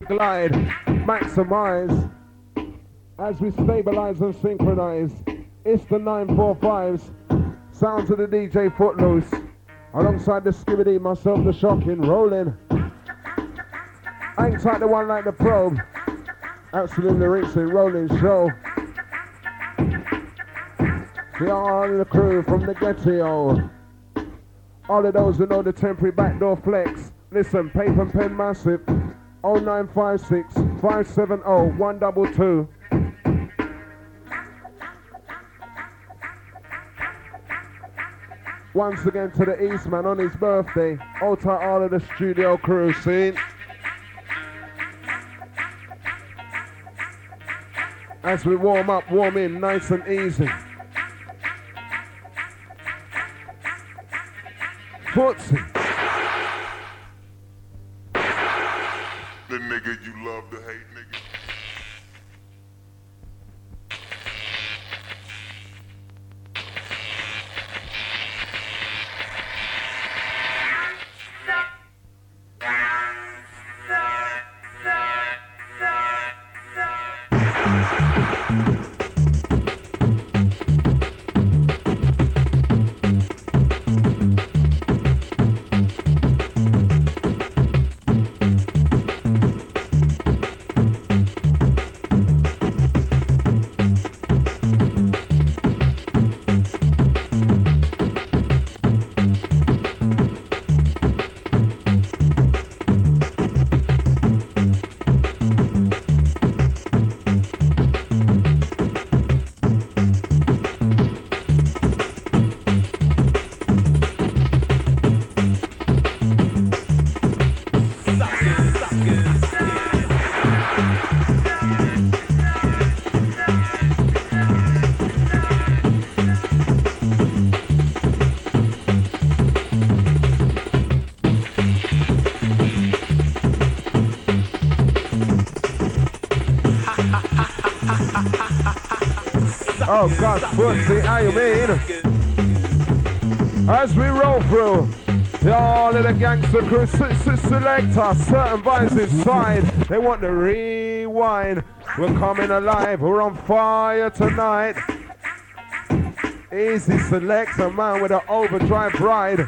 Glide, maximize as we stabilize and synchronize. It's the 945s, sounds of the DJ Footloose, alongside the Skibbity, myself, the Shocking, rolling. Hang tight, the one like the Probe, absolutely racing, rolling show. See all the crew from the ghetto, all of those who know the temporary backdoor flex. Listen, paper and pen massive. 0956 570 122. Once again to the Eastman on his birthday. All to all of the studio crew, see? As we warm up, warm in, nice and easy. Footsie. The nigga you love to hate, nigga. Oh God, Footsie, how you mean? As we roll through, all of the gangster crew selector, certain vibes inside. They want to rewind. We're coming alive, we're on fire tonight. Easy selector, man with an overdrive ride.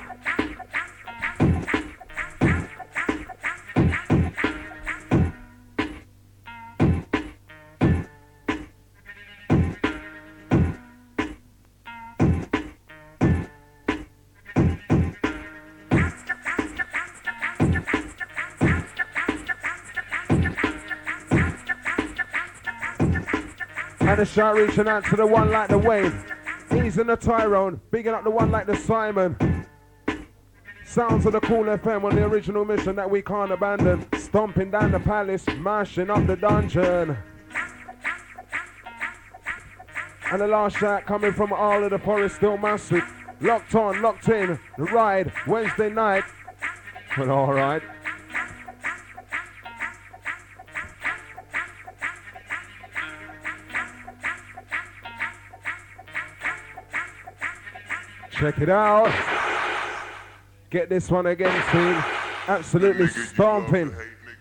And a shout reaching out to the one like the Wayne. He's in the Tyrone, bigging up the one like the Simon. Sounds of the Cool FM on the original mission that we can't abandon. Stomping down the palace, mashing up the dungeon. And the last shout coming from all of the Forest Still Massive. Locked on, locked in, the ride, Wednesday night. Well, alright. Check it out. Get this one again, team. Absolutely stomping.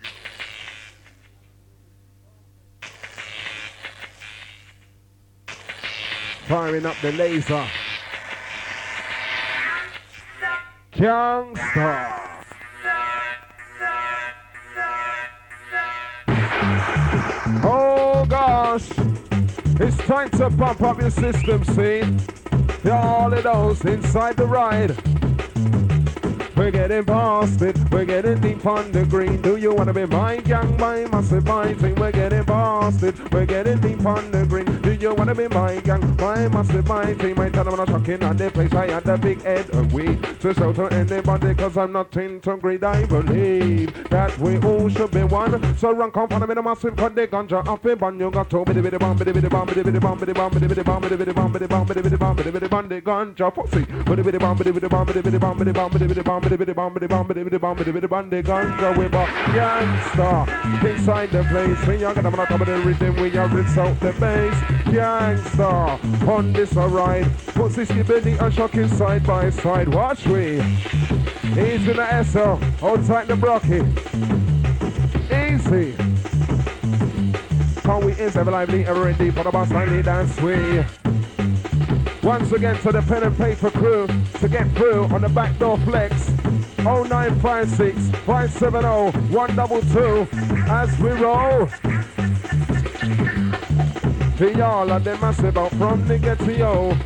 Firing up the laser. Gangsta. Oh gosh. It's time to pump up your system, see? All of those inside the ride. We're getting past it, we're getting deep on the green. Do you wanna be my gang, my massive fighting? We're getting past it, we're getting deep on the green. Do you wanna be my gang, my massive fighting? My time I'm not shocking on the place. I had a big head of weed to show to anybody, cause I'm not into greed. I believe that we all should be one. So run, come on, I'm in a massive cut the ganja off a bun. You got to biddy biddy bum, biddy biddy bum, biddy biddy bum, biddy bum, biddy biddy bum, biddy biddy bum, biddy bum, biddy biddy bum, biddy biddy bum, the ganja pussy. Biddy biddy bum, biddy biddy bum, biddy biddy bum, biddy bum, biddy biddy bum, biddy biddy bum, biddy bum, biddy biddy bum, biddy biddy bum, the ganja with a gangsta inside the place. When you're gonna top of the rhythm, we are rinse out the bass. Gangsta on this ride. Pussy skibbity and shocking side by side. Watch we. Easy the SL, outside the Brocky. Easy. see. Can't we is ever lively, ever ready for the boss finally dance we. Once again to the pen and paper crew to get through on the backdoor flex. 0956 570 122 as we roll. To y'all and them massive out from the ghetto.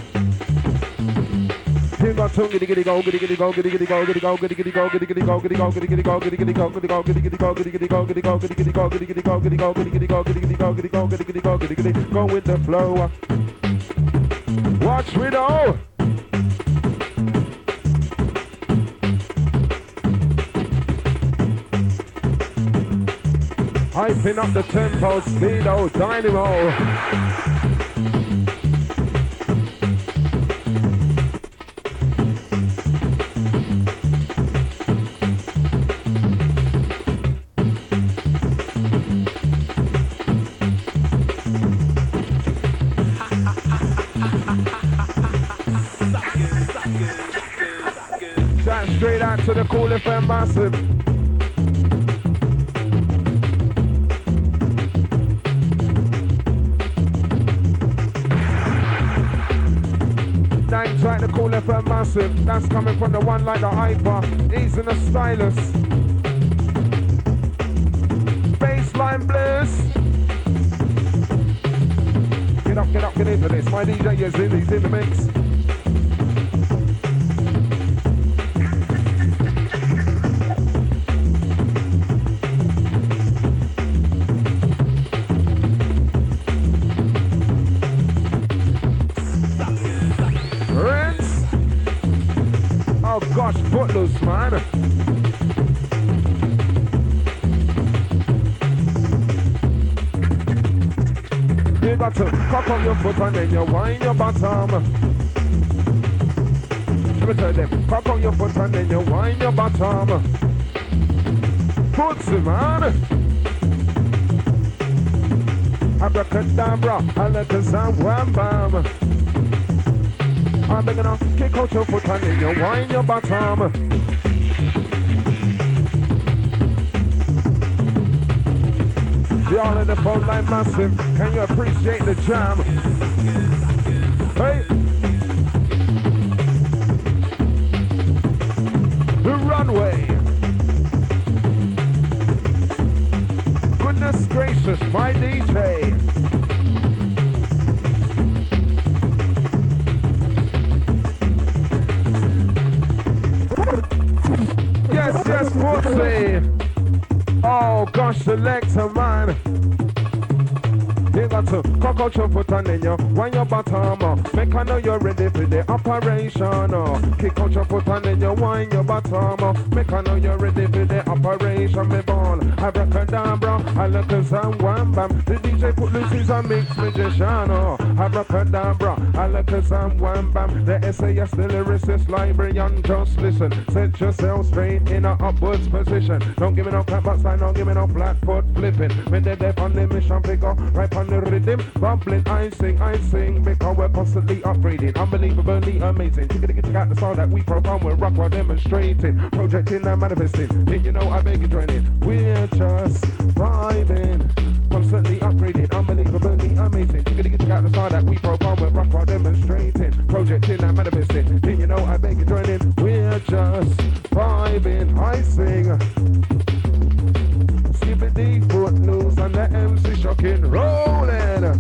You got to giddy giddy go, giddy giddy go, giddy giddy go, giddy go, giddy giddy go, giddy giddy go, giddy go, giddy giddy go, giddy giddy go, giddy go, giddy giddy go, giddy giddy go, giddy go, giddy giddy go, giddy giddy go, giddy go, giddy giddy go, giddy giddy go, giddy go, giddy giddy go, giddy giddy go with the flow. Watch we know. Hyping up the tempo, speedo, dynamo. Shout straight out to the Cool FM massive. Track the Cool FM massive. That's coming from the one like the hyper. He's in the stylus. Bassline bliss. Get up, get into this. My DJ is in, he's in the mix. Gosh, footloose, man. You got to cock on your foot and then you wind your bottom. Let me tell them, cock on your foot and then you wind your bottom. Footsie, man. Abracadabra, alakazam, wham bam. I'm big enough, kick out your foot and then you wind your bottom. Y'all in the phone line massive, can you appreciate the jam? Hey! The runway. Goodness gracious, my DJ. Yes, pussy. Oh gosh, selector man. You got to cock out your foot and then you wind your bottom up. Make I know you're ready for the operation. Kick out your foot and then you wind your bottom up. Make I know you're ready for the operation. Me ball, abracadabra, alakazam, wham bam. The DJ put loose a mix magician. Abracadabra, alakazam, wham bam. The essayist, the lyricist, librarian, just listen. Set yourself straight in a upwards position. Don't give me no clap backside, don't give me no flat foot flipping. When they're deaf on the mission, figure right on the rhythm, bubbling, I sing, because we're constantly upgrading, unbelievably amazing. Check out the sound that we program, we're rock while demonstrating, projecting and manifesting. Did you know I beg you join in? We're just vibing, constantly upgrading, unbelievably amazing. Check out the sound that we program, we're rock while demonstrating, projecting and manifesting. Did you know I beg you join in? We're just vibing, I sing. Skippity footloose and the MC shocking rolling.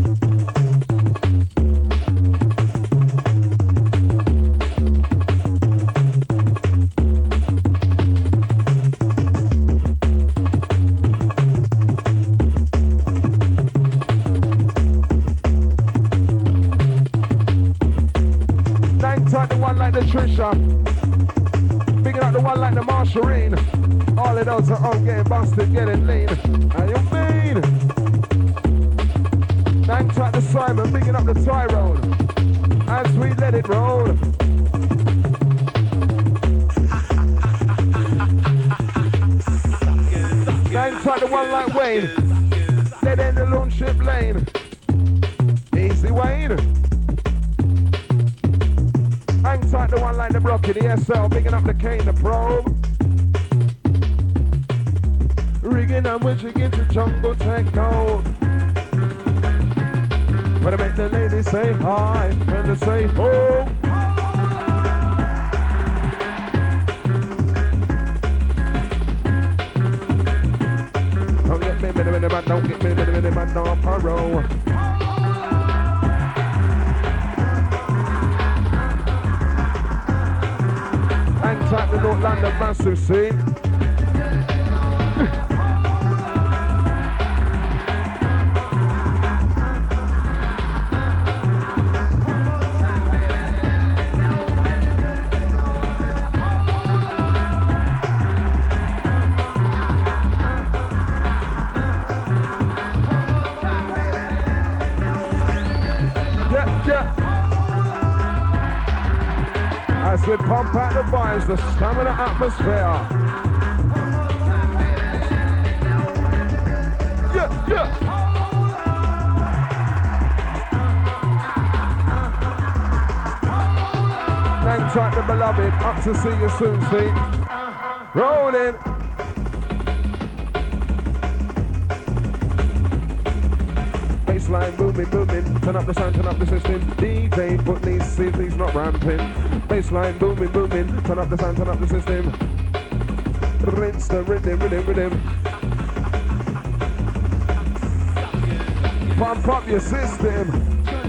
Thanks out the one like the Trisha. Picking up the one like the Marsharine. All of those are on getting busted, getting lean. How you mean? Thanks out to Simon, picking up the Tyrone. As we let it roll. Thanks out the one like Wayne. Dead in the launch ship lane. Easy Wayne. Thanks out the one like the Brocky, the SL, picking up the Kane, the Probe. rigging and we're jigging to jungle techno. When I make the ladies say hi, when they say oh. Don't get me, man, don't get me, man, no parole. Hang tight the North London massive scene. As we pump out the vibes, the stamina atmosphere. Yeah, yeah. Hang tight the beloved, up to see you soon, see. Rolling. Bassline booming, booming, turn up the sound, turn up the system. DJ, put these CDs not ramping. Bassline booming, booming, turn up the sound, turn up the system. Rinse the rhythm, rhythm, rhythm. Pump up your system.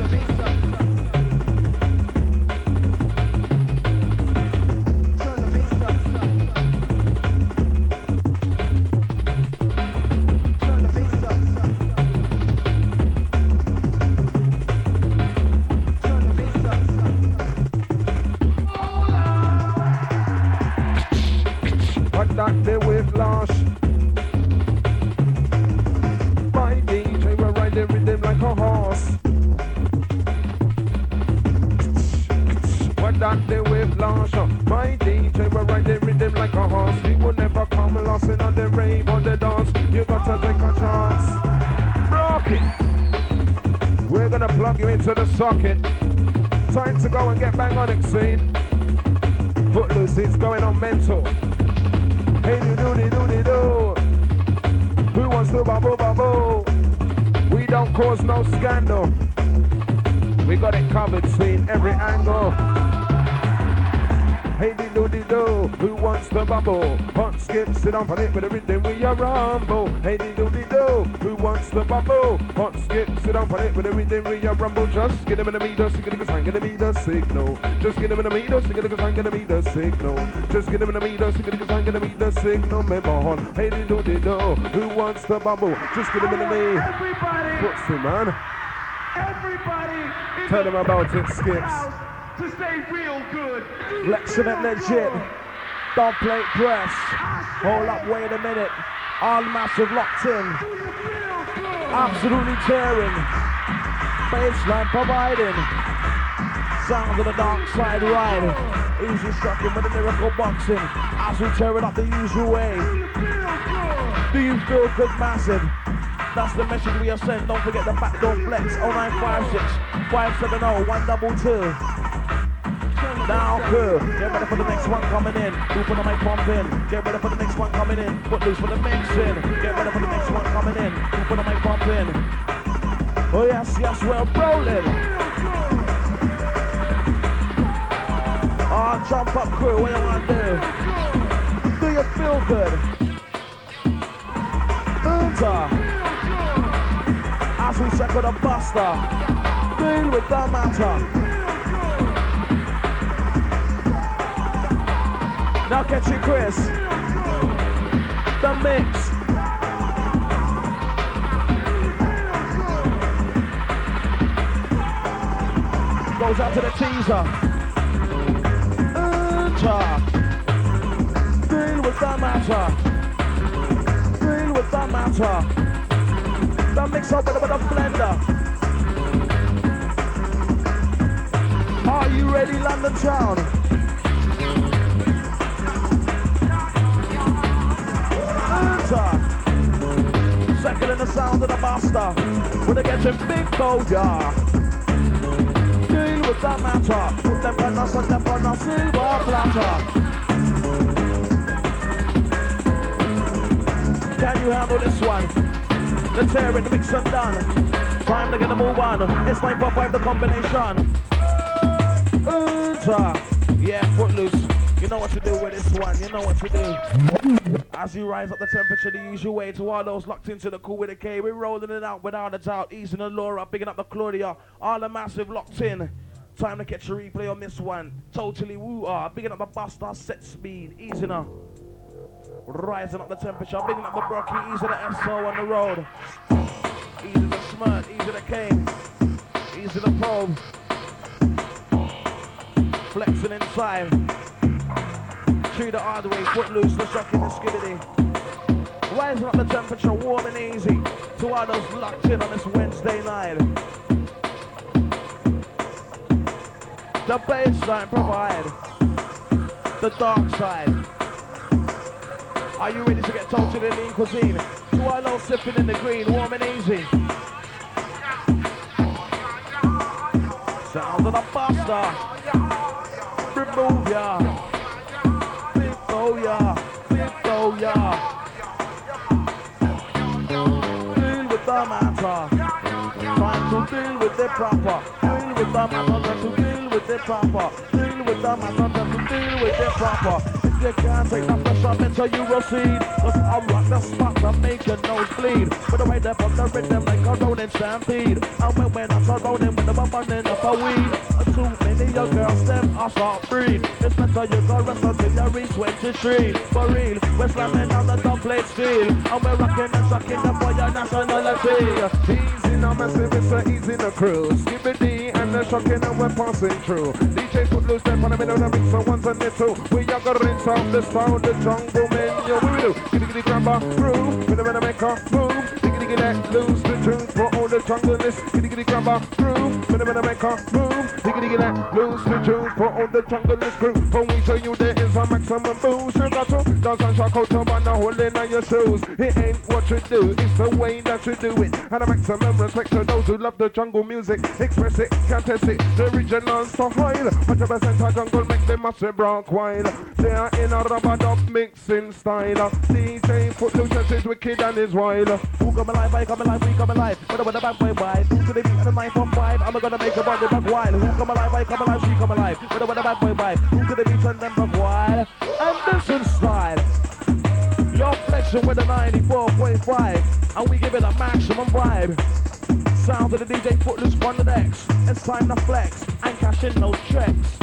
To the socket. Time to go and get bang on it, scene. Footloose, it's going on mental. Hey, do. Who wants to bubble, bubble? We don't cause no scandal. We got it covered, scene, every angle. Hey, do. Who wants to bubble? Hot skip, sit on it with a rhythm we a rumble. Hey, do. Who wants to bubble? Hot skip, sit on it with a rhythm we a rumble. Just get him in the meter, sing it because I'm gonna be the signal. Just get him in the meter, sing it because I'm gonna be the signal. Just get him in the meter, sing it because I'm gonna be the signal. Member on. Hey, do. Who wants to bubble? Just get him in the meter. Everybody. What's the man? Everybody. Tell them about it, Skips. To stay real good. Flexing it legit. Don't play press. Hold up, wait a minute. All massive locked in. Absolutely tearing. Baseline providing. Sounds of the dark side ride. Easy shocking with the lyrical boxing. As we tear it up the usual way. Do you feel good, massive? That's the message we have sent. Don't forget the back door flex. 0956 570 122. Now cool. Get ready for the next one coming in. Who for the mic pumping? Get ready for the next one coming in. Footloose for the mixing. Get ready for the next one coming in. Who for the mic pumping? Oh yes, we're rolling. Oh, jump up crew, what you want to do? Do you feel good? Enter. As we check with a buster. Deal with the matter. Now catch you, Chris. The mix. Goes out to the teaser. Deal with the matter. Deal with the matter. The mix up with a bit of blender. Are you ready, London Town? Second in the sound of the master. When they get in big soldier. Deal with that matter. Put them on us and them on a silver platter. Can you handle this one? The tearing, the mix and done. Time to get the move on. It's 9.5 the combination. Yeah, Footloose. You know what to do with this one. You know what to do. As you rise up the temperature the usual way to all those locked into the cool with a K. We're rolling it out without a doubt. Easing the Laura, bigging up the Claudia. All the massive locked in. Time to catch a replay on this one. Totally woo-ah. Bigging up the Buster, set speed. Easing her. Rising up the temperature. Bigging up the Brocky. Easing the SO on the road. Easy the Smart. Easy the Cane. Easy the Probe. Flexing inside. Through the hard way. Footloose. The shocking and skiddity. Rising up the temperature. Warm and easy. To all those locked in on this Wednesday night. The baseline provide the dark side. Are you ready to get totally lean cuisine? To our low sipping in the green, warm and easy. Sound of the Buster. Remove ya. Big go ya. Big go ya. Deal with the matter. Trying to deal with the proper. Deal with the matter. To deal with the proper. Deal with the matter. To deal with the proper. You can't take the pressure until you recede. Cause I rock the spot to make your nose bleed. With the way they put the rhythm like a rolling stampede. And when I'm surrounding with them, I'm running up a weed. Too many your girls, them are short breed. It's better you go rest until you reach 23. For real, we're slamming on the double plate steel. And we're rocking and shocking them for your nationality. Easy now, massive, it's a easy the crew. Skibbity and the shocking and we're passing through. DJ Footloose, step on the middle of the mix, so once and two. We are gonna rinse out the sound, the jungle menu. We do giddy giddy grabber groove, with a make a move. Giddy giddy let loose the tune for all the junglers. Giddy giddy grabber groove, with a make a move. Giddy giddy let loose the tune for all the junglers crew. When we show you there is a maximum boost, you got to dance and shock out to man a hole in your shoes. It ain't what you do, it's the way that you do it. And a maximum respect to those who love the jungle music. Express it, can't test it. The original style, 100% a jungle make them massive rock wild. They are in a rubber dub mixing style. DJ Footloose is wicked and is wild. Who come alive, I come alive, we come alive. With the bad boy wide. Who to the beat and the 9.5. I'm gonna make a body back wild. Who come alive, I come alive, she come alive. With the bad boy wide. Who to the beat and them back wild. And this is style. You're flexing with a 94.5. And we give it a maximum vibe. Sound of the DJ Footloose on the decks. It's time to flex and cash in those checks.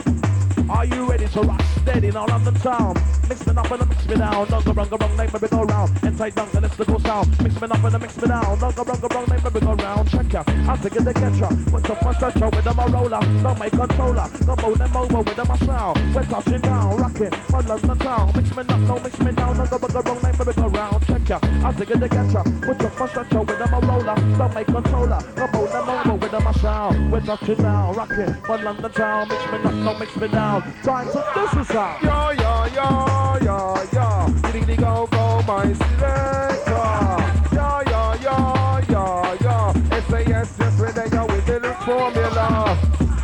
Are you ready to rock steady now London town? Mix me up and mix me down. Don't go wrong, name baby go round. Inside down and it's the go sound. Mix me up and mix me down. Don't go wrong, name baby go round. Check ya, I'll take it to get ya. Put the first stretcher with them a roller. Don't make controller. Don't move them over with them a sound. We're touching down, rocking on London town. Mix me up, no mix me down. Don't go wrong, name baby go round. Check ya, I'll take it to get ya. Put your first stretcher with them a roller. Don't make controller. Don't move them over with them a sound. We're touching down, rocking on London town. Mix me up, no mix me down. Time to this is how. Yo, yo, yo, yo, yo. Giddy giddy go, go, my selector. Yo, yo, yo, yo, yo. SAS, yes, we're there, yo, with the little formula.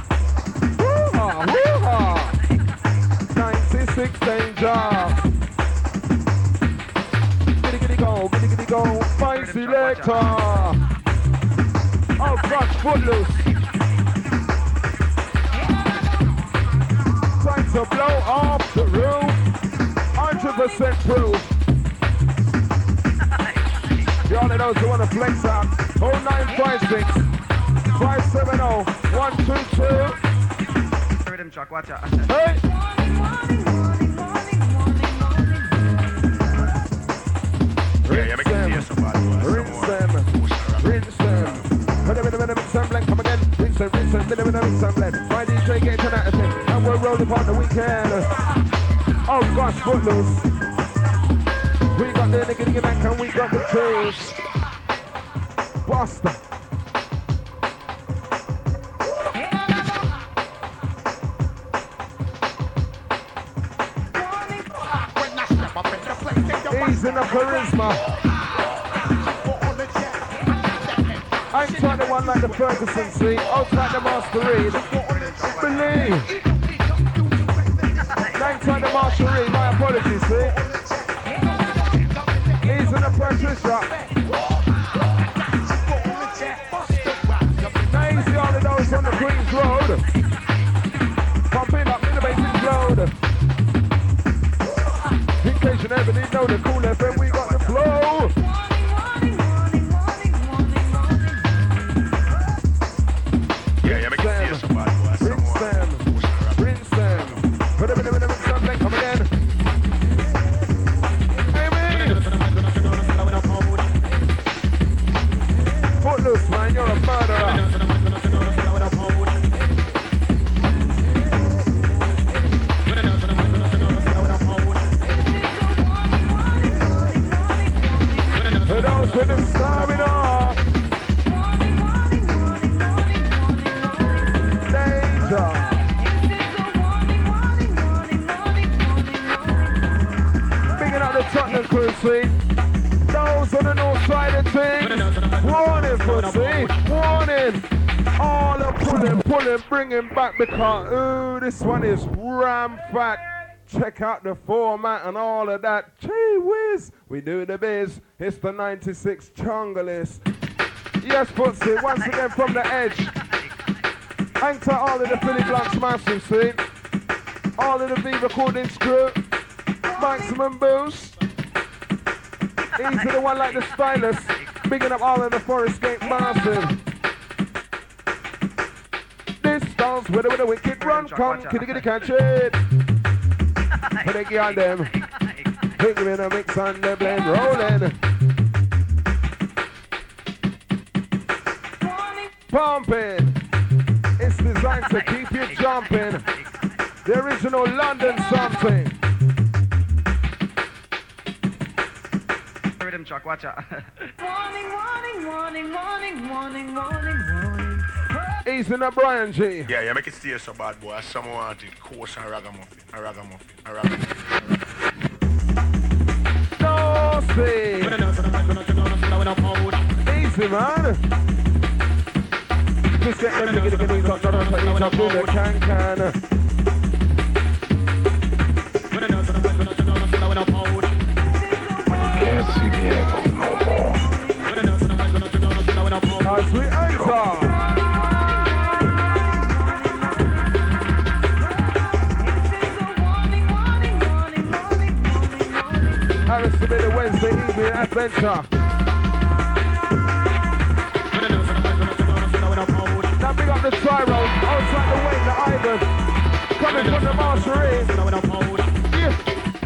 Woo-ha, woo-ha. 96 danger. Giddy giddy go, my selector. Oh, gosh, Footloose. Time to blow off the roof. 100% proof. You all of those who want to flex out. 0956 570 122. Rhythm Chuck, watch out. Hey! Rinse them. Come again. Rinse them. My DJ getting to that thing. And we're rolling on the weekend. Oh gosh, Footloose. We got the nigga back and we got the truth. Buster. He's in the charisma. I ain't trying to one like the Ferguson, see? I'll try the Master Reed. Believe. I ain't trying to Master Reed, my apologies, see? He's Easy the Patricia. Now easy all of those on the Queen's Road. Pumping up Innovations Road. In case you never did know the Cool FM, we got the flow. Yeah, make it see some bad boy. Rinse them. Put them in the something, come again. Amen. Footloose, man, you're a murderer. Those with them stamina. Danger. Bigging up the Tottenham crew, see? Those on the north side of things. Warning, pussy. Warning. All the pulling, bringing back because, ooh, this one is ram fat. Check out the format and all of that. Gee whiz, we do the biz. It's the 96 Chungalist. Yes, Footsie, once again from the edge. Thanks to all of the Philly Blocks massive, see? All of the V recording crew. Maximum boost. Easy the one like the stylus. Bigging up all of the Forest Gate massive. This dance with the wicked run, come, kitty catch it. Put a on them. Put them in a mix on the blend, rolling. Pumping. It's designed to keep you jumping. The original London something. Rhythm Chuck, watch out. Easy the Brian G. Yeah, make it stay so bad boy. Someone wanted coarse and ragamuffin. No, see. Easy, man. Just get them to get these up, not to each up in the can. Can't see the echo no more. As we enter. Harris to be the Wednesday evening adventure. Now big up the Tyro, outside the way, the Ivan. Coming from the Marsherie. Yeah.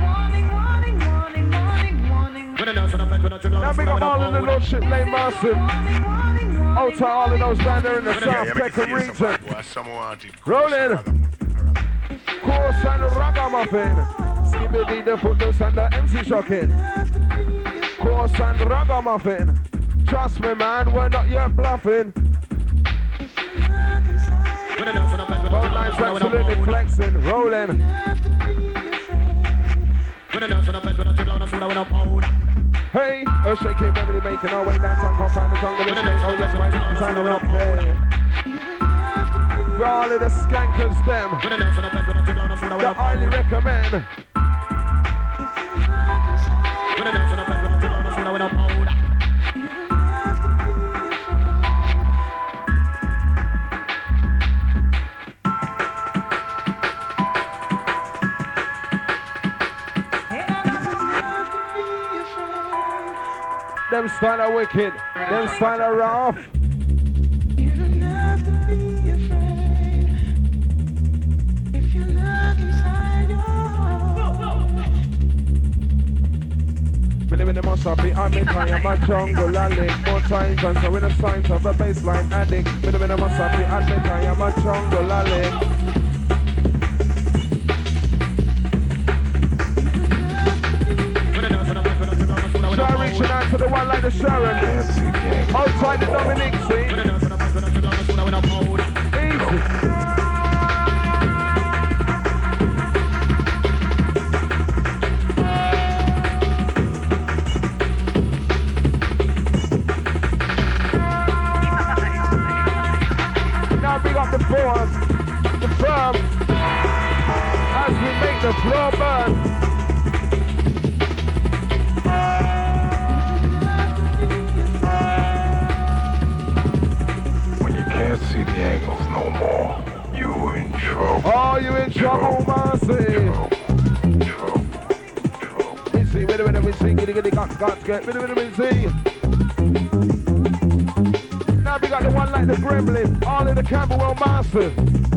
Now big up all of the Lordship Lane Massive. Outside all of those down there in the South Peckham region. Rolling. Course and Ragamuffin. Skibidi the Footloose and the MC Shocking. Course and Ragamuffin. Trust me, man, we're not yet bluffing. Phone lines absolutely flexing, rolling. Hey, earth shaking, family making our way down some compound the jungle. Oh, yes, my sign up there. For all of the skankers, them. I highly recommend. Them style are wicked, them style are rough. Believe in the must be I'm in my jungle addict. More times and so in the signs of a baseline addict. Believe in the must be I'm in my jungle addict. Reaching out to the one like the Sharon. Outside the Dominic, see? Easy. Now big up the firm, as we make the floor burn. Are you in trouble, Mercy? Missy, we see, giddy, got, get, we see. Now we got the one like the Gremlin, all in the Camberwell Masters.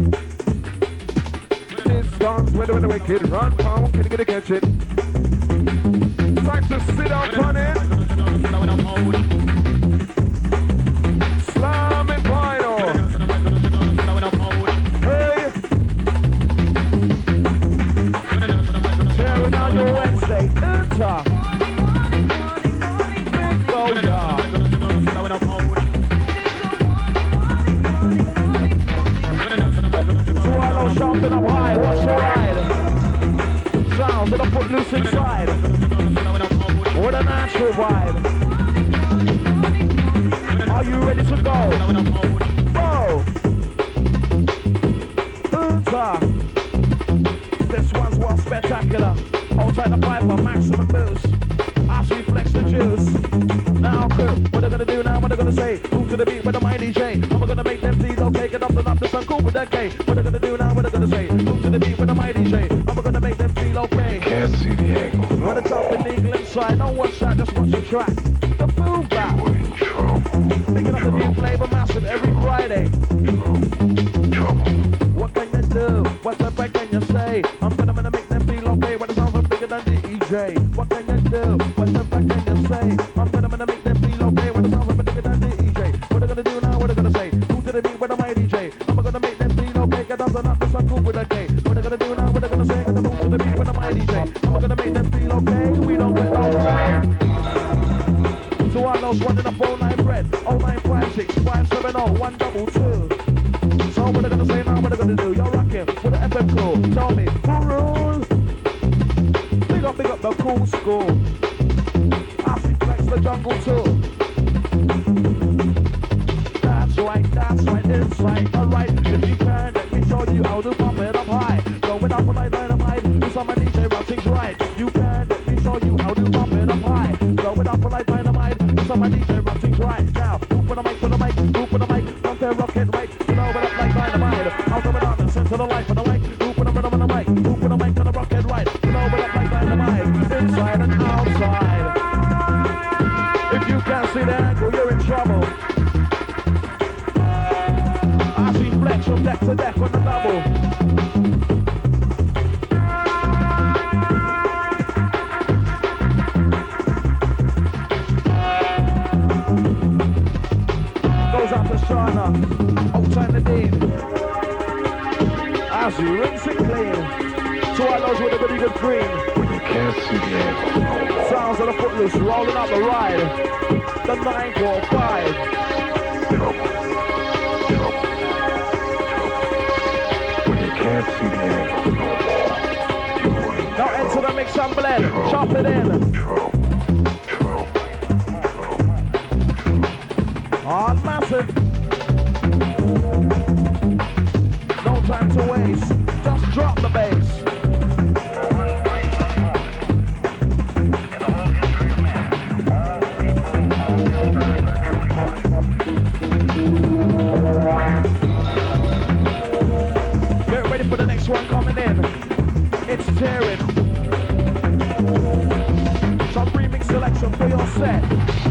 This song's when the wicked run, pound, can you catch it? Time to sit up on it. Slamming final. Hey. Tearing on your Wednesday. Enter. Go, yeah. Swallow jumping up high. What's your ride? Sounds that I put loose inside. What a natural vibe. Are you ready to go? Go! This one's one spectacular. Hold tight the piper, maximum boost. As we flex the juice. Now cool, what are they gonna do now? What are they gonna say? Move to the beat with the mighty J. How am I gonna make them feel okay? Get up and up, this one cool with that K. What are they gonna do now? What are they gonna say? Move to the beat with the mighty J. How am I gonna make them feel okay? Can't see the angle. When it's up in the England side, don't watch that, just watch the track. The boom back. Picking up the new flavor massive every Friday. What can you do? What the break can you say? I'm gonna make them feel okay. When it sounds like bigger than the EJ. What can you do? What the break can you say? I'm gonna make them feel okay. When it sounds like bigger than the EJ. What are they gonna do now? What are they gonna say? Who to the beat with a mighty J? I'm gonna make them feel okay. Get up and up, this one cool with a K. What are they gonna do now? What are they gonna say? Gonna move to the beat with a mighty J. I'm gonna make them feel okay. We don't get no time. So I know running up 09 bread, 0956 570 122. So what are they gonna say now? What are they gonna do? You're rocking with the FM crew. Tell me, who rules? Big up the cool school. I see flex the jungle too. That's right, it's right, alright. If you can, let me show you how to pump it up high. Going up like dynamite, do some of DJ routings right. You can, let me show you how to pump it up high. Going up like dynamite, do some of DJ routings right. Now, who put a mic, put a mic, who put a mic, don't care rocket right. You know, but up like dynamite. I'll come it up and send to the light for the mic. Who put a rhythm on the mic, who put a mic on the rocket right. You know, but up like dynamite, inside and outside. If you can't see the angle, you're in trouble. I see flex from deck to deck on the double. Goes out to Shana, old time the Dean. As you rinse and clean. So I those with a very good green. Can't see the angle. Sounds of the footloose rolling up the ride. The 945. Can't see the angle. Now enter the mix and blend. Chop it in. Hard massive. No time to waste. Just drop the bass. Get ready for the next one coming in. It's tearing. Some remix selection for your set.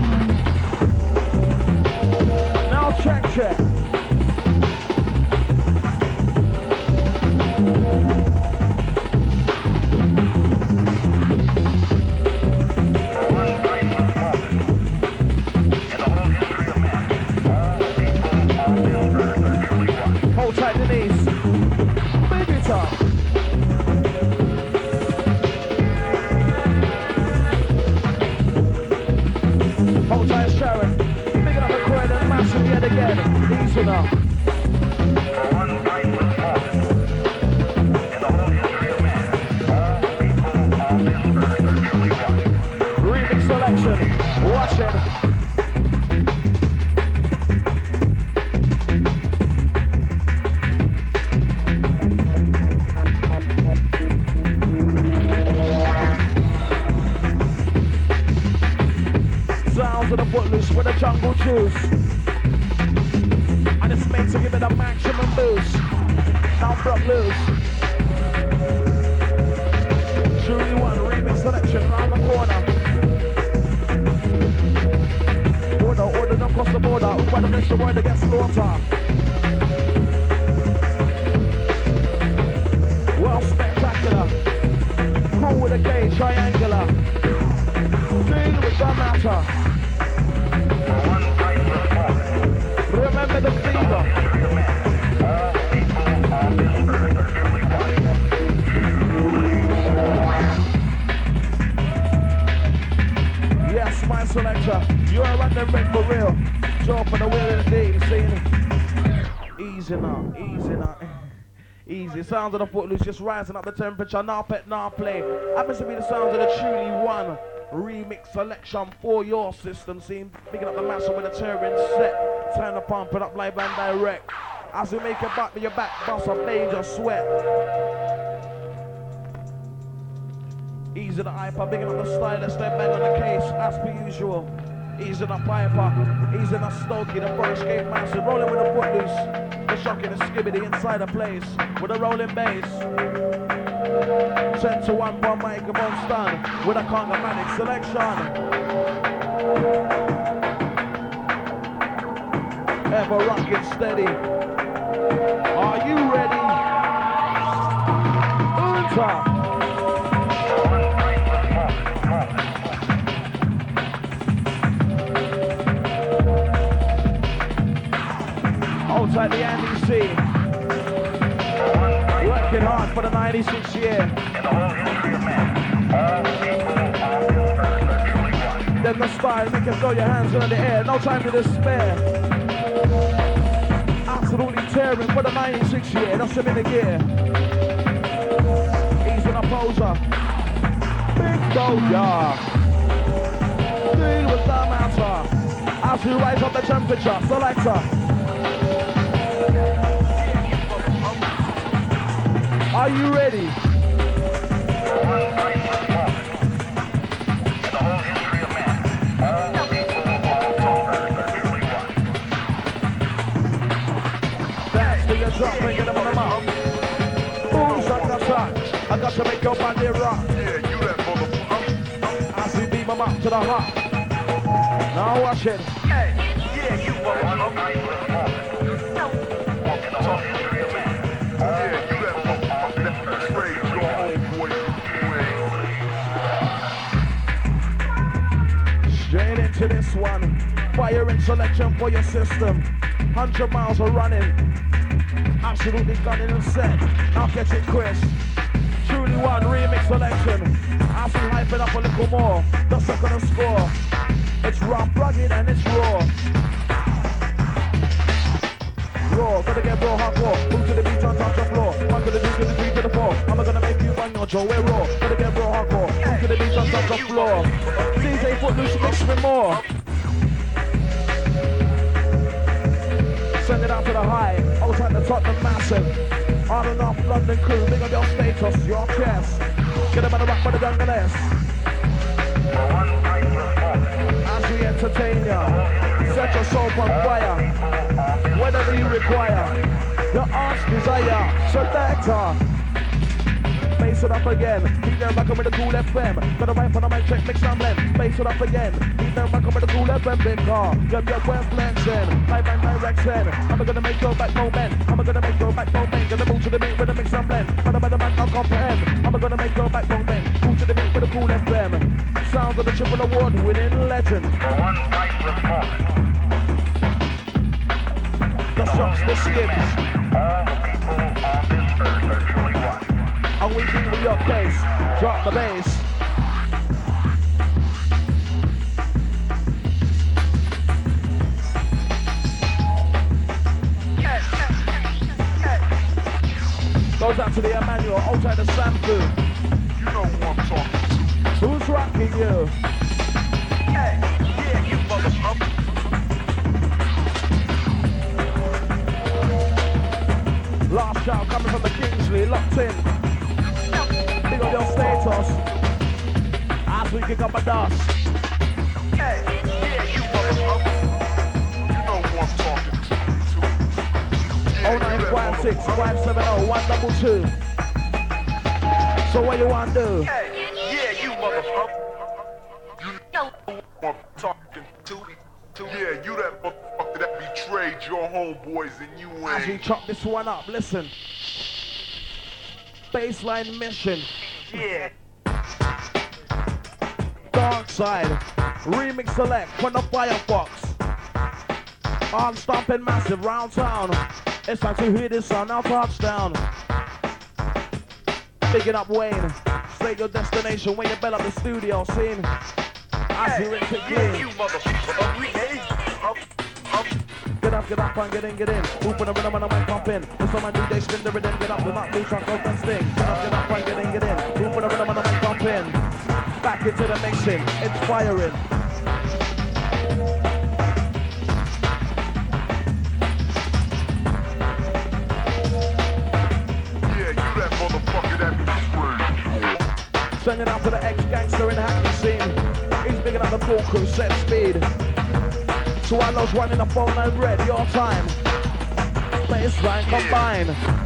Now check. Hold tight, Denise. Big it up. Hold tight, Sharon. Big up the coin and massive yet again. Easy enough. Remix selection. Watch it. Sounds of the footloose with a jungle juice. And it's meant to give it a maximum boost. Now broke loose. Truly One remix selection round the corner. Order them across the border. Who by the next word to get slaughter? Well spectacular. Cool with a gauge, triangular. Deal with the matter. Remember the fever. Yes, my selector. You're a random red for real. Joe for the wheel indeed. Saying easy now, easy now. Easy. Sounds of the Footloose just rising up the temperature. Now pet, now play. Happens to be the sounds of the Truly One remix selection for your system. Scene. Picking up the master with a turban set. Time to pump it up live and direct. As we make it back to your back, bust a major sweat. Easy the hyper, bigging up the stylist, then bang on the case, as per usual. Easy the piper, easy the Stokey, the first gate massive, rolling with the Footloose. The shocking, the skibbity inside the place, with a rolling bass. 10 to 1 bomb microphone stand, with a Conga-matic selection. Ever rocking steady. Are you ready? Unta. Outside the NDC. Working hard for the 96th year. Then the style, make it throw your hands in the air. No time to despair. Absolutely tearing for the 96th year. That's him in the gear. He's in a poser. Big Doja. Deal with the matter. As we rise up the temperature. Selector. Are you ready? Bringing them on the mouth. Boom, shot, I got to make your body rock. Yeah, you that motherfucker. As we beam them up to the heart. Now watch it. Hey, yeah, you motherfucker. Yeah, you that motherfucker. That's trade your homeboy. Straight into this one. Firing selection for your system. 100 miles of running. Absolutely gunning and set. Now get it, Chris. Truly One remix selection. As we hyping up a little more. The second score. It's rough, rugged, and it's raw. Raw, gotta get raw, hardcore. Move to the beat, on top the floor. 1 to the 2 to the 3 to the 4. I'm gonna make you run your jaw. We're raw. Gotta get raw, hardcore. Move to the beat, on top the floor. DJ Footloose mix me more. Send it out to the high, outside the top, the massive. On and off London crew, big on your status, your chest. Get them on the rock for the nonetheless. As we entertain ya, set your soul on fire. Whatever you require, your heart's desire, selector. Bass it up again, keep them back up with the cool FM. Got a right for the mic check, mix some blend. Bass it up again, keep them back up with the cool FM. Big car, get your web flexing. Live and direction, I'm gonna make your backbone bend. I'm gonna make your backbone bend. Gonna move to the beat with a mix some blend. But the man can't comprehend. I'm gonna make your backbone bend. Move to the beat with a cool FM. Sounds of the triple award winning legend. The shocks, the skips. And we deal with your case. Drop the bass. Goes out to the Emmanuel, outside the Samfu. You know who I'm talking to. Who's rocking you? Hey, yeah, you motherfucker. Last shout coming from the Kingsley, locked in. Big on your status. As we kick up a dust. Hey, yeah, you motherfucker. You know who I'm talking to. 0956 570 122. So what you want to do? Hey, motherfucker. You know who I'm talking to. Yeah, you that motherfucker that betrayed your homeboys and you ain't. As we chop this one up, listen. Baseline mission. Yeah. Dark Side. Remix select from the Firefox. Arm stomping massive round town. It's time to hear this sound, now touchdown. Picking up Wayne. State your destination when you bell up the studio scene. As you rinse it clean. You motherfucker. Get up and get in. Open the rhythm and I might pump in. If someone do they spin the rhythm, get up, do not lose track of that sting. Get up and get in. Open the rhythm and I might pump in. Back into the mixing, it's firing. Yeah, you that motherfucker that betrayed. Sending out to the ex-gangster in the Hackney scene. He's picking up the full crew, set speed. Swallows running the phone line red, your time. Baseline combine.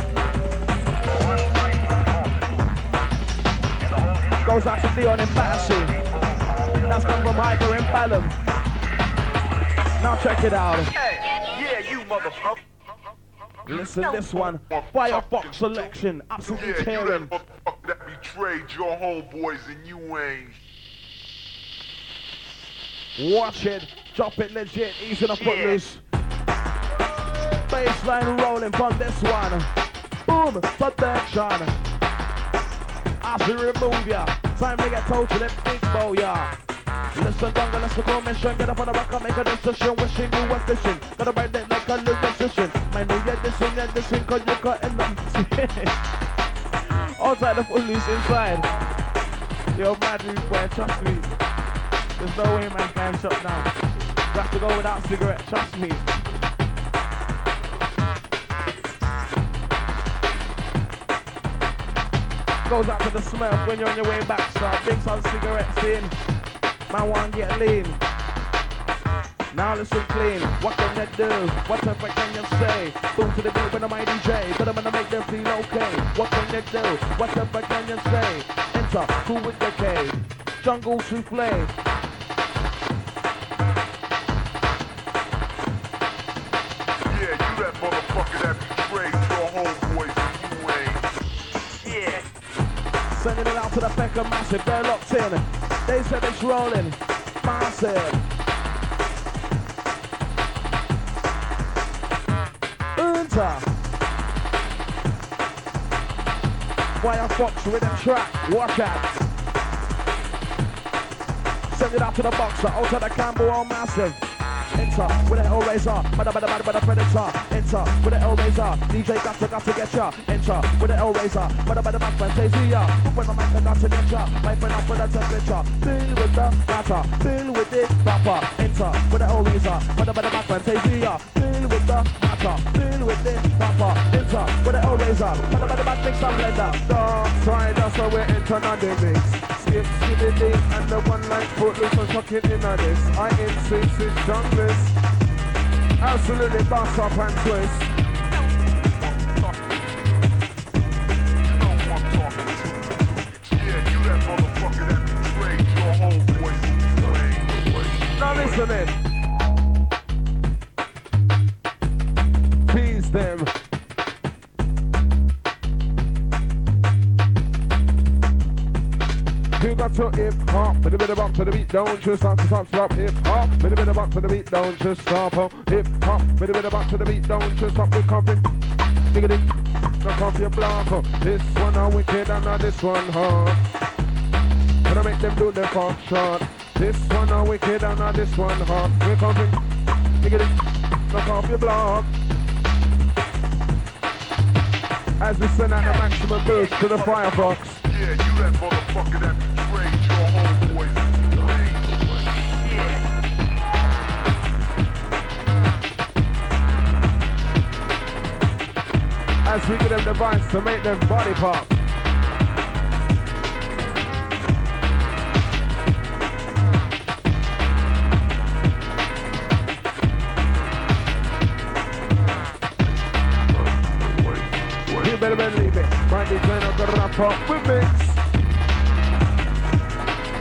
Goes out to Dion in Battersea. That's come from Hyper in Balham. Now check it out. Yeah, you motherfucker. Listen this one. Firefox selection. Absolutely Yeah, you tearing. that motherfucker that betrayed your homeboys and you ain't. Watch it. Drop it legit. Easy to put loose. Baseline rolling from this one. Boom. Protection. As we remove ya. Time to get told to them big bow ya. Listen, don't let's go mission. Get up on the rock and make a decision. Wishing you were fishing. Gotta ride it like a musician. Man, you're dissing, cause you got in the outside the police inside. Yo, mad dude, boy, trust me. There's no way man can shut down. You have to go without cigarette, trust me. Goes out to the smell when you're on your way back, start big some cigarettes in. Man want get lean. Now listen clean. What can you do? What the fuck can you say? Boom to the beat with my DJ. But I'm gonna make them feel okay. What can you do? What the fuck can you say? Enter, cool with the K. Jungle souffle. Yeah, you that motherfucker that betrayed your homeboys and you ain't. Yeah. Sending it out to the Becca Massive. They're locked in. They said it's rolling. Massive. Firefox rhythm track, watch out. Send it out to the boxer, out to the Campbell all massive. Enter with the Hellraiser, bada predator. Enter with the Hellraiser, DJ got to get ya. Enter with the Hellraiser, bada fantasia. When my man got to get ya, my friend up for the temperature. Deal with the matter, deal with it proper. Enter with the Hellraiser, bada fantasia. Deal with the matter, deal with it proper. Enter with the Hellraiser, bada mix and blender. Dark Side, that's how we're entering on the mix. Skip, skiddy, and the one like footloose and fucking in on this. I insist it's junglist. Absolutely boss up and twist. Yeah, you that motherfucker that betrayed your homeboys and Now listen in. Tease them. You got to hip hop, with a bit of bump to the beat, don't just stop hip hop, with a bit of bump to the beat, don't just stop hip hop, with a bit of bump to the beat, don't just stop with comping. Diggity, knock off your block. This one are wicked and now this one hard. Gonna make them do the fuck shot. This one are wicked and now this one hard. We're comping. Diggity, knock off your block. As we send out the maximum boost to the Firefox. Yeah, you that motherfucker that betrayed your homeboys and you ain't. As we give them the vibes to make them body pop. You better believe it. My DJ not gonna rap up with mix.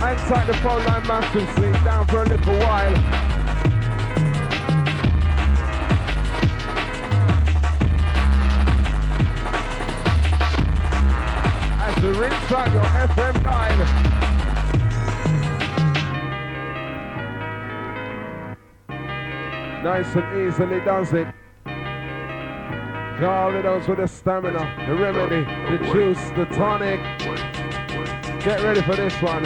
Hang tight the phone line massive, sleep down for a little while. As we rinse out your FM dial. Nice and easily does it. All of those with the stamina, the remedy, the juice, the tonic. Get ready for this one.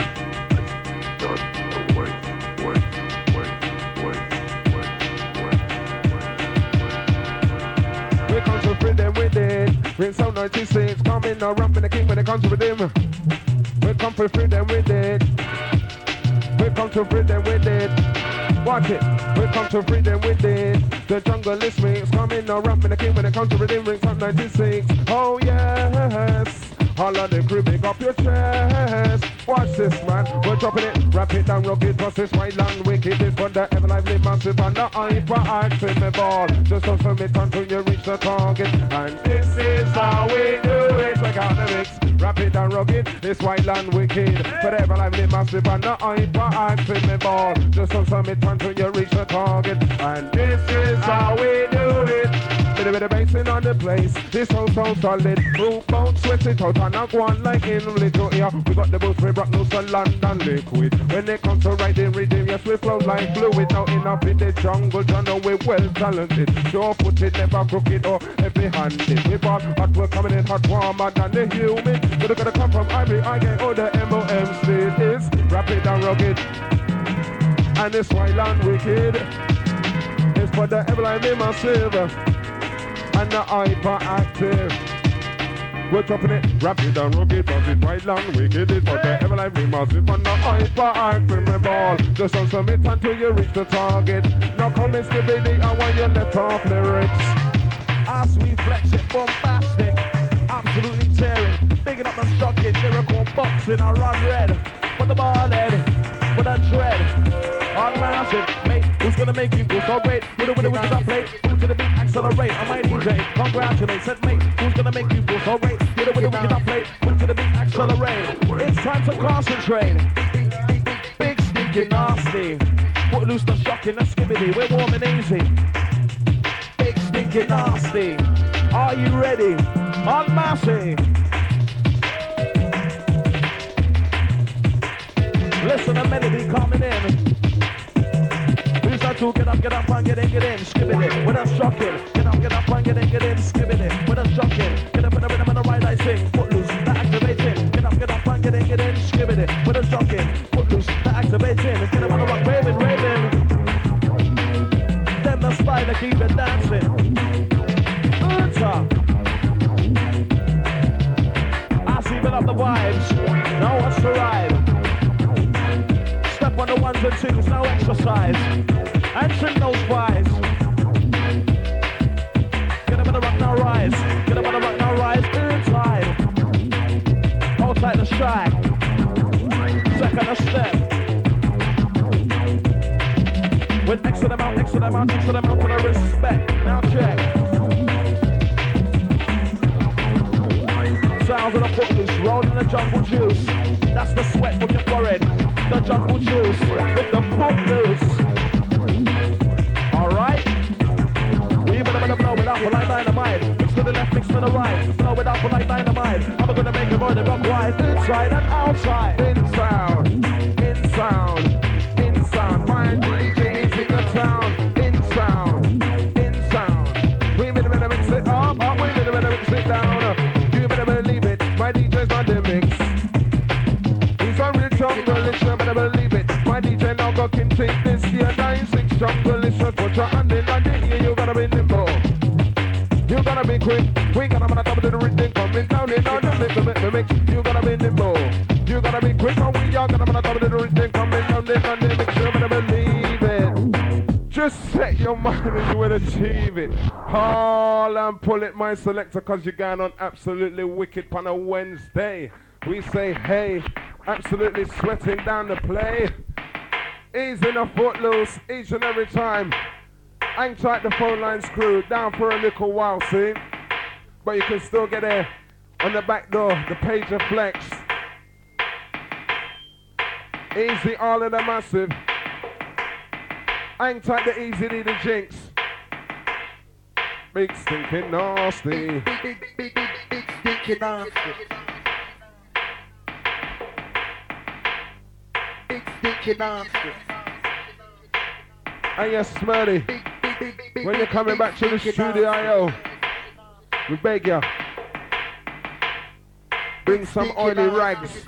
We come to freedom with it. With some 96, coming around with the king when it comes to him. We come for freedom with it. We come to freedom with it. Watch it. We come to freedom with it. The jungle is mix coming around with the king when it comes to rhythm rings up 96. Oh yes. All of the crew, pick up your chest. Watch this, man. We're dropping it, wrap it down, rock it, bust this white land wicked. This for the ever lively massive and the hyper-active me ball. Just don't submit until you reach the target. And this is how we do it. Check out the mix. Wrap it down, rock it, this white land wicked. For the ever lively massive and the hyper-active me ball. Just don't submit until you reach the target. And this is how we do it. Bit of basing on the place. This whole so solid. Move, bounce, sweat it out and I go on like in little here. We got the boots, we brought no sun, London liquid. When it comes to riding rhythm, yes, we flow like fluid. Now enough in the jungle, you know we're well talented. Sure foot it, never crooked or heavy-handed. We brought hot, we're coming in hot, warmer than the humid. We're gonna come from Ivory, I get all the MOM state is rapid and rugged. And this white land wicked. It's for the ever-lively massive and the hyperactive. We're dropping it, rapid and rugged, but it's white land wicked. It's for the ever-lively massive and the hyperactive me ball. Just on submit until you reach the target. Now come and skip it, I want you left off lyrics. As we flex it, bombastic, absolutely tearing. Bigging up the stocking, lyrical boxing, I run red. With the ball head, with a dread. On massive, mate, who's gonna make you go so great? With the wicked up play, who's gonna be accelerate? I might DJ, congratulate, said mate, who's gonna make you go so great? With the wicked up play, who's gonna be accelerate? It's time to concentrate. Big stinking nasty. Put loose the shocking, the skibbity, we're warm and easy. Big stinking nasty. Are you ready? On massive. Listen to melody coming in. Who's that to get up and get in, skipping it. When I'm shocking, get up and get in, skipping it. When I'm shocking, get up in the rhythm and the right I sing. Footloose, that activating. Get up and get in, skipping it. When I'm shocking, footloose, that activating. Get up on the rock, raving. Then the spider keep it dancing. I see it up the vibes. Now what's the ride? Step on the ones and twos, no exercise. Answering those vibes. Get up on the rock, now rise. Get up on the rock, now rise. Inside. Hold tight the strike. Second a step. With X to the mount, to the respect. Now check. Sounds of the footloose, rolling the jungle juice. That's the sweat from your forehead. The jungle juice with the footloose. Alright? We gonna blow it up like dynamite. Mix to the left, mix to the right. Blow it up like dynamite. I'm gonna make it more than rock right. Inside and outside. In sound. Find DJs in the town. In sound. We better mix it up. We better mix it down. You better believe it. My DJ's on the mix. He's a real jungle, you better believe it. My DJ now go can take this year 9-6 jungle, it's just put your hand in on the ear, you gotta be nimble. You gotta be quick, we gotta man top of the rhythm, coming down in on the mix. You gotta be nimble, you gotta be quick, and we are gonna man top of the rhythm, coming down in on the mix, you better believe it. Just set your mind and you will achieve it. Haul and pull it, my selector, cause you're going on absolutely wicked on a Wednesday. We say, hey, absolutely sweating down the play. Easing a footloose each and every time. Hang tight the phone lines crew, down for a little while, see? But you can still get there on the back door, the Pager Flex. Easy, all of the massive. Hang tight the easy, the jinx. Big stinking nasty. Big stinking nasty. Big stinking nasty. And yes, Smirty, when you're coming back to the studio, we beg you, bring some oily rags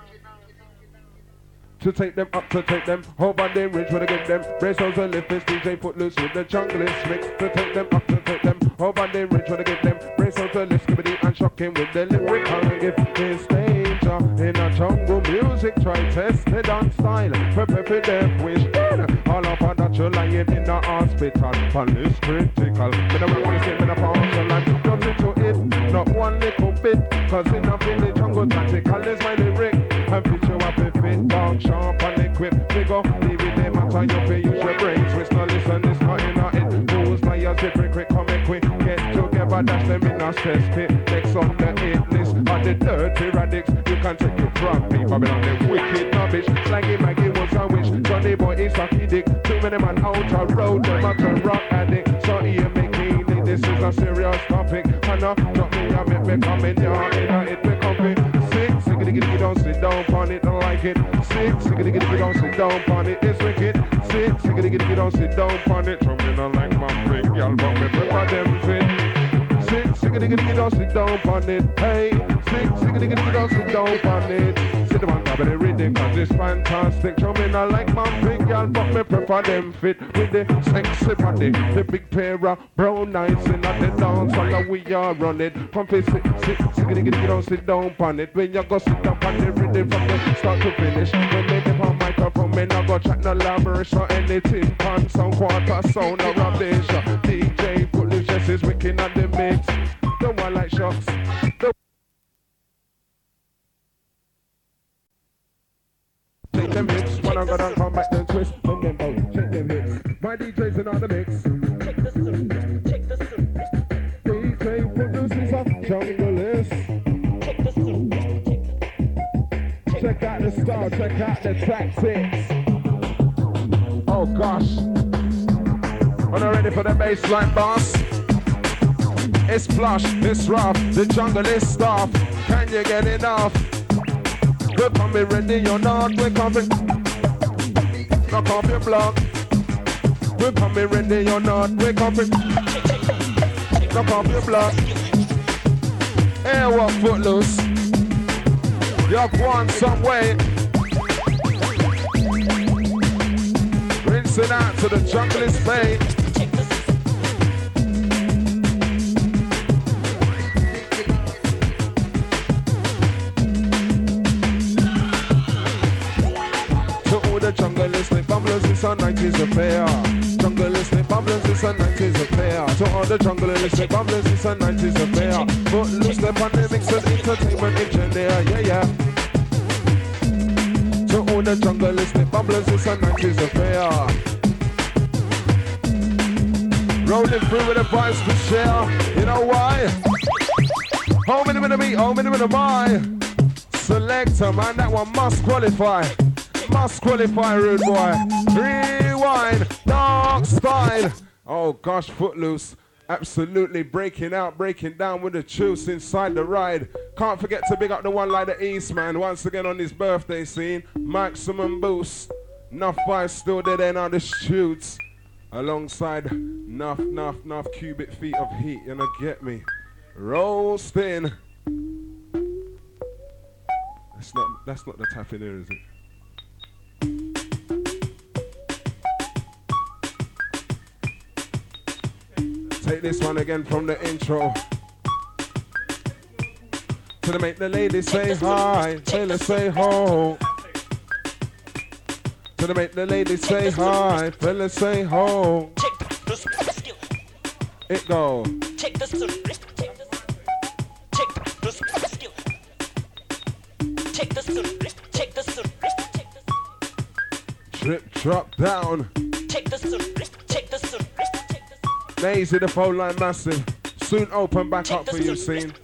to take them up, to take them home on them ridge, when I get them brace on the lift, this DJ Footloose with the junglist mix, to take them up, to take them home on them ridge, when I get them brace on the lift, skibidi and shocking with the lyric, and if this danger in a jungle music, try test it on style, prepare death wish, all of our that you're lying in the hospital, fun is critical, but I want to say in a partial and just into it, not one little bit, cause in a village jungle tactical is my lyric, and picture up if it dog sharp and equipped, they go, leave it there, matter you pay, use your brains, twist, no listen, this not in a it, rules by your different quick, come and quick, get together, dash them in a stress pit, next on the hit list, on the dirty radicts, you can take it from me, Babylon, the wicked rubbish, slanging Maggie was a wish, Johnny boy is sucky dick, too many man out a road, them a rock addict, so here make me, this is a serious topic, and not me, I make me come in here, it me comfy, sick, sickity don't sit down on it, don't like it, sick, sickity don't sit down on it, it's wicked, sick, sickity don't sit down on it, so me don't like my big y'all, but me prefer them fit, sick, sickity don't sit down on it, hey, sick, sickity don't sit down on it, sit on top of the rhythm, cause it's fantastic, so me not like my big y'all, but me prefer them fit, with the sexy body, the big pair of brown eyes, and at the dance, all that we are running, come fit, sickity don't sit down on it, when you go sit up on the rhythm from the start to finish, when they dip on microphone, me not go chat no lavish or anything, pan sound, quarter sound, or rubbish, DJ Footloose just is wicked at the mix, the one like shocks, take them hits, when I'm gonna come back then twist, from them both, check them hits, my DJ's in on the mix, DJ Footloose is a junglist. Check out the style, check out the tactics. Oh gosh. When I'm ready for the bassline boss. It's plush, it's rough, the jungle is stuff. Can you get enough? We're coming ready, you're not, we're coming. Knock off your block. We're coming ready, you're not, we're coming. Knock off your block. Hey, what Footloose? You're going some way. Rinsing out to the junglist bay. To all the junglist, the bubblers, it's a 90s affair. Junglist, the bubblers, it's a 90s affair. To all the junglist, the bubblers, it's a 90s affair. Footloose, the pandemics, and entertainment engineer, yeah. To all the junglist, the bubblers, it's a 90s affair. Rolling through with the vibes to share. You know why? Home in the middle of me, home in the middle of my selector, man, that one must qualify. Must qualify, rude boy. Rewind, dark style. Oh gosh, Footloose. Absolutely breaking out, breaking down with the truth inside the ride. Can't forget to big up the one like the East, man. Once again on his birthday scene. Maximum boost. Enough vibes still there on the shoots. Alongside enough cubic feet of heat, you know, get me. Roasting. That's not the tap in here, is it? Take this one again from the intro. To make the ladies say hi, fellas say ho. To make the ladies say hi, fellas say ho. It go. Drip, drop down. Lazy, the phone line massive. Soon open back up for you, scene.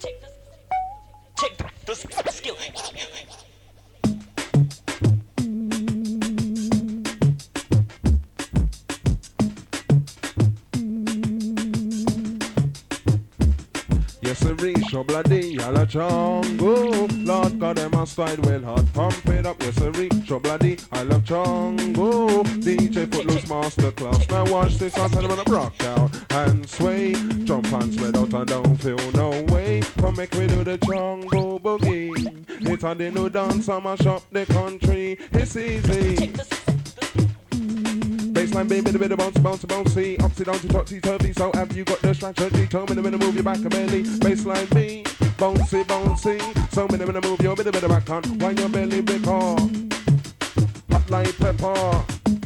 reach your bloody yellow jungle. Lord God, them a style well hard. Pump it up, yes, I reach your bloody I love jungle. DJ Footloose Masterclass. Now watch this, I'll tell them when I rock out and sway. Jump and spread out and don't feel no way. Come make me do the jungle boogie. It's a the new dance, I'ma shop the country. It's easy. Baseline, baby, the bit of bouncy. Upsy, downsy, topsy, turvy. So have you got the strategy? Tell me the minute move your back and belly. Baseline B, bouncy. So many minute move your bit of back on. Why your belly big hard? Hot like pepper.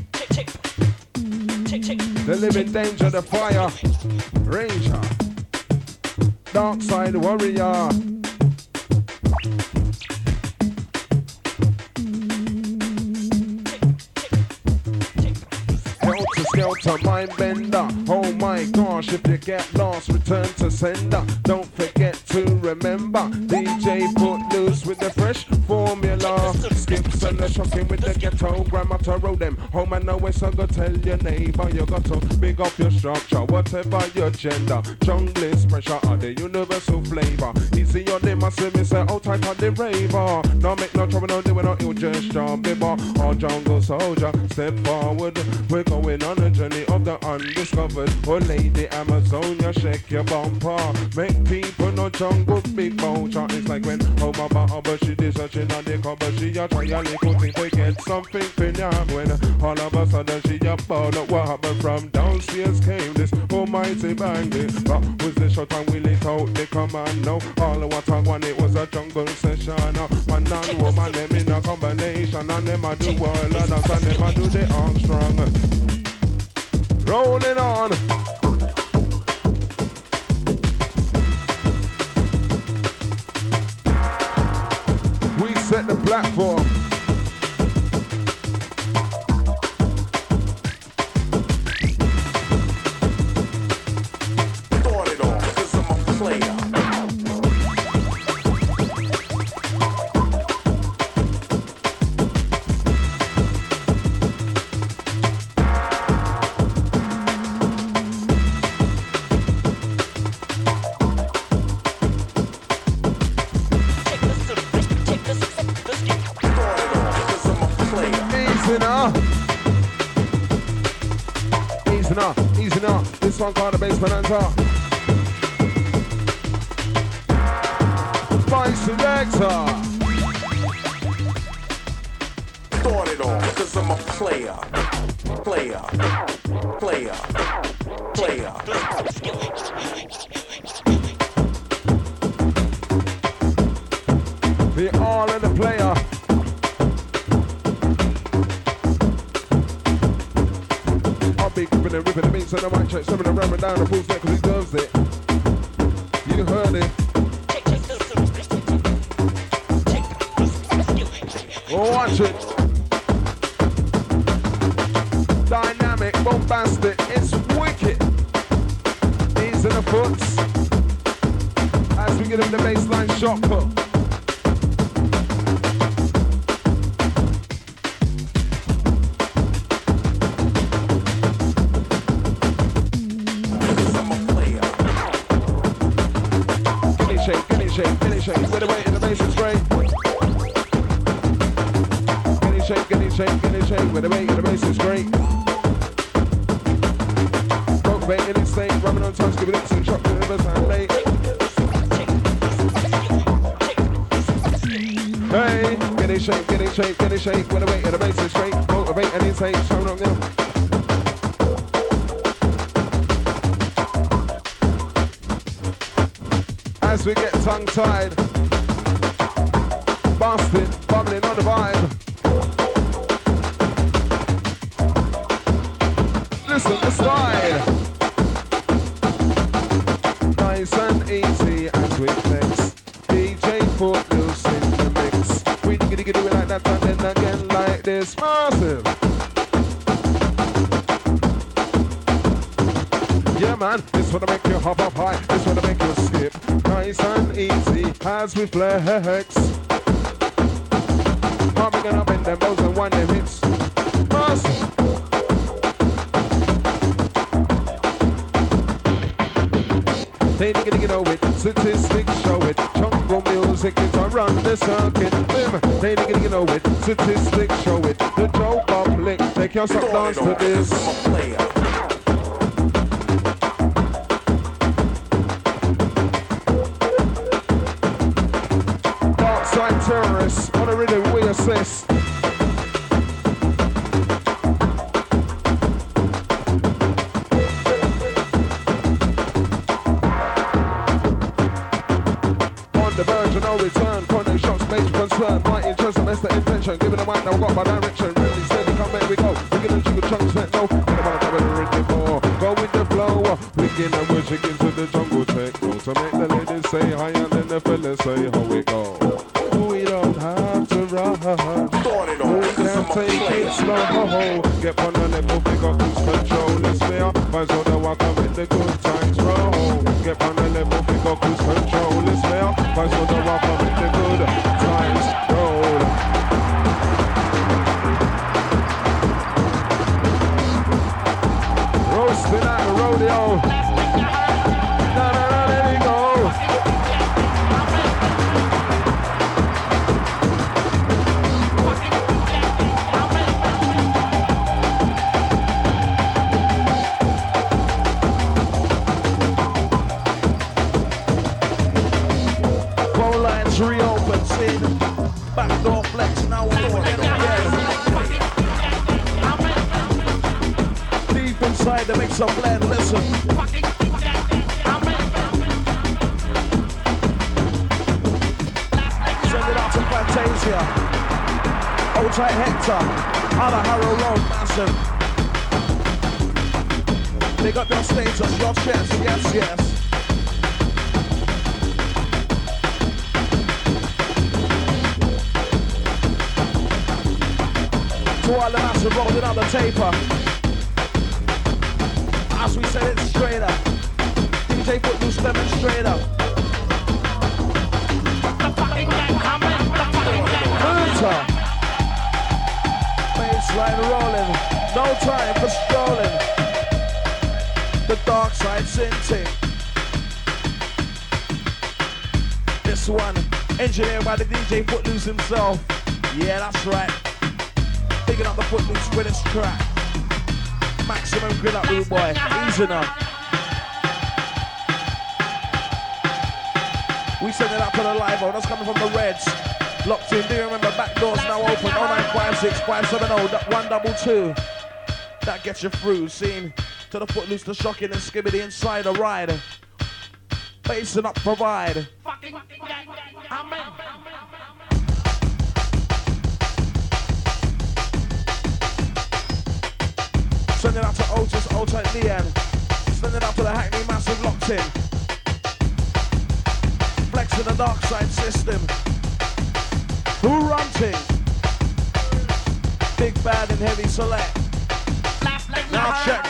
The living danger, the fire. Ranger. Dark side warrior. Skelter, mind bender. Oh my gosh, if you get lost, return to sender. Don't forget to remember DJ Footloose with the fresh formula. Skips and the shocking with the ghetto grammar to roll them. Home and nowhere, so go tell your neighbor. You got to big up your structure, whatever your gender. Junglist pressure are the universal flavor. Easy on them, I see me say, oh tight on the raver. No make no trouble, no doing no ill gesture. Bibber, our jungle soldier, step forward. We're going on a journey of the undiscovered. Oh lady Amazonia, shake your bumper. Make people no jungle big vulture. It's like when home about but she is searching on the cover. She a try a little thing to get something fin ya. When all of a sudden she a ball up. What happened from downstairs came this almighty bandit. Was the shot and will it out the commando. All of what I want it was a jungle session. Man and woman them in a combination. And them a do all of dance and them a do the Armstrong. Rolling on. We set the platform. Start it off, 'cause I'm a player. Easing up. This one called the Bass Bonanza. Vice Selector. Start it off, 'cause I'm a player. The all in the player. Big ripping the beats on the mic check, swimming around and down the pool's neck because he deserves it. You heard it. Watch it. Dynamic, bombastic, it's wicked. Knees in the foots. As we get him the baseline shot put. Shake, with the weight in the bass is great. Get it shake, with the weight in the bass is great. Rock bait in its state, rubbing on touch, giving it some chocolate in the time late. Hey, get it shake, with the weight in the bass is straight. Motivate and intake, showing up now. As we get tongue-tied, busted, bubbling on the vibe. Listen to slide. Nice and easy as we flex. DJ Footloose in the mix. We do it like that and then again like this. Massive. Yeah man, this wanna make you hop up high, this wanna make you skip. Nice and easy as we flex. Popping it up in them bows and one them hits. Massive. They nigga know it, statistics show it. Jungle music is around the circuit. They nigga know it, statistics show it. The Joe public, they can't stop dance to this. Dark side terrorists, on a rhythm we assist. No return, corner shots, major concern. My interest and that's the intention. Giving a mic, now got my direction. Really steady, come here we go. We're gonna jiggle chunks, let know. Get them on the rhythm more. Go with the flow. Wigging and we're chicken to the jungle techno. To make the ladies say hi and then the fellas say how we go. We don't have to run. We can take it slow. Get on the level, pick up who's control. Let's be up. Might as well the walk up with the good times roll. Get on the level, pick up who's control. Let's be up. Might as well the walk up with the good times roll. Roasting at the rodeo. No, there we go. Reopen, see backdoor flex, now we're doing it again. Deep inside the mix of blend, listen. Send it out to Fantasia. Old tight Hector, Ala Harrow Road, massive. Big up your status, your chest, yes, yes. To all the massive rolling on the taper. As we said it straight up. DJ Footloose demonstrator. Enter. Baseline rolling. No time for strolling. The dark side synthing. This one engineered by the DJ Footloose himself. Yeah, that's right. Picking up the Footloose with its track. Maximum grill up, rude boy. Easy enough. We send it up to the live. That's coming from the Reds. Locked in. Do you remember? Back doors now open. 0956 570 122. That gets you through. Seen to the Footloose, the shocking and skibbity inside the ride. Facing up, provide. Send it out to Otis, Old-Tight Leanne. Send it out to the Hackney Massive locked in. Flexing the dark side system. Who runting? Big bad and heavy select. Now check.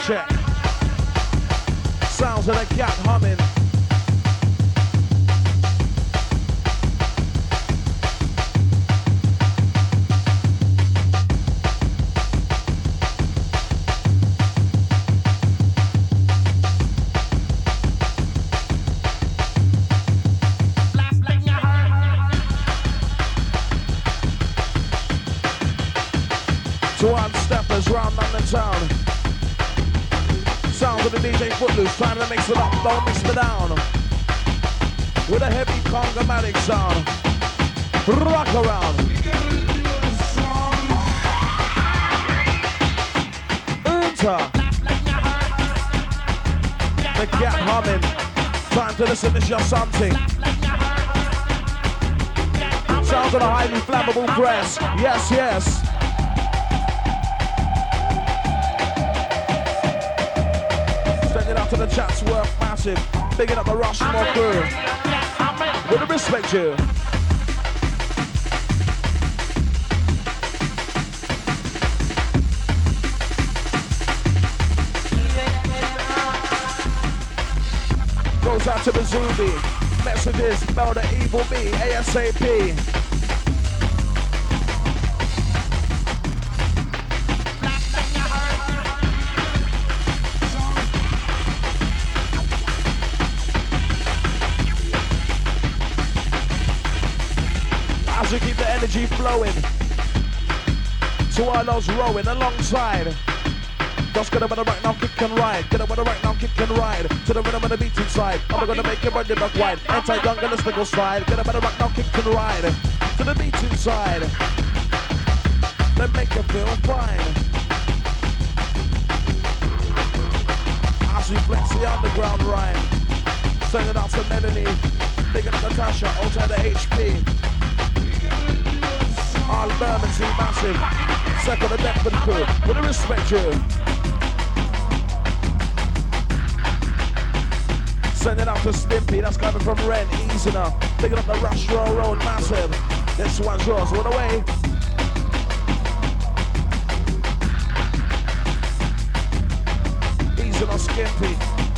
Sounds of the cat humming. One-steppers round on the town. Sounds of the DJ Footloose, trying to mix it up, don't mix me down. With a heavy conga-matic sound. Rock around. Enter. The cat humming. Time to listen, it's just something. Sounds of the highly flammable press. Yes, yes. To the Chatsworth Massive, bigging up the Rushmore crew. With the respect you. Goes out to the Zubi. Messages, spell the evil B, ASAP. we keep the energy flowing. To all those rowing alongside. Just get up on the right now, kick and ride. Get up on the right now, kick and ride. To the rhythm of the beat inside. I'm gonna make you run your back wide. Anti-young and the stickle slide. Get up on the right now, kick and ride. To the beat inside. Then make you feel fine. As we flex the underground rhyme. Sing it out to Melanie. Big up Natasha, outside the HP. All Bermondsey massive. Second the Deptford crew. With a respect you. Send it out to Stimpy, that's coming from Ren, easy now. Picking up the Rush Road, massive. This one's yours, all the way. Easy now, Skimpy.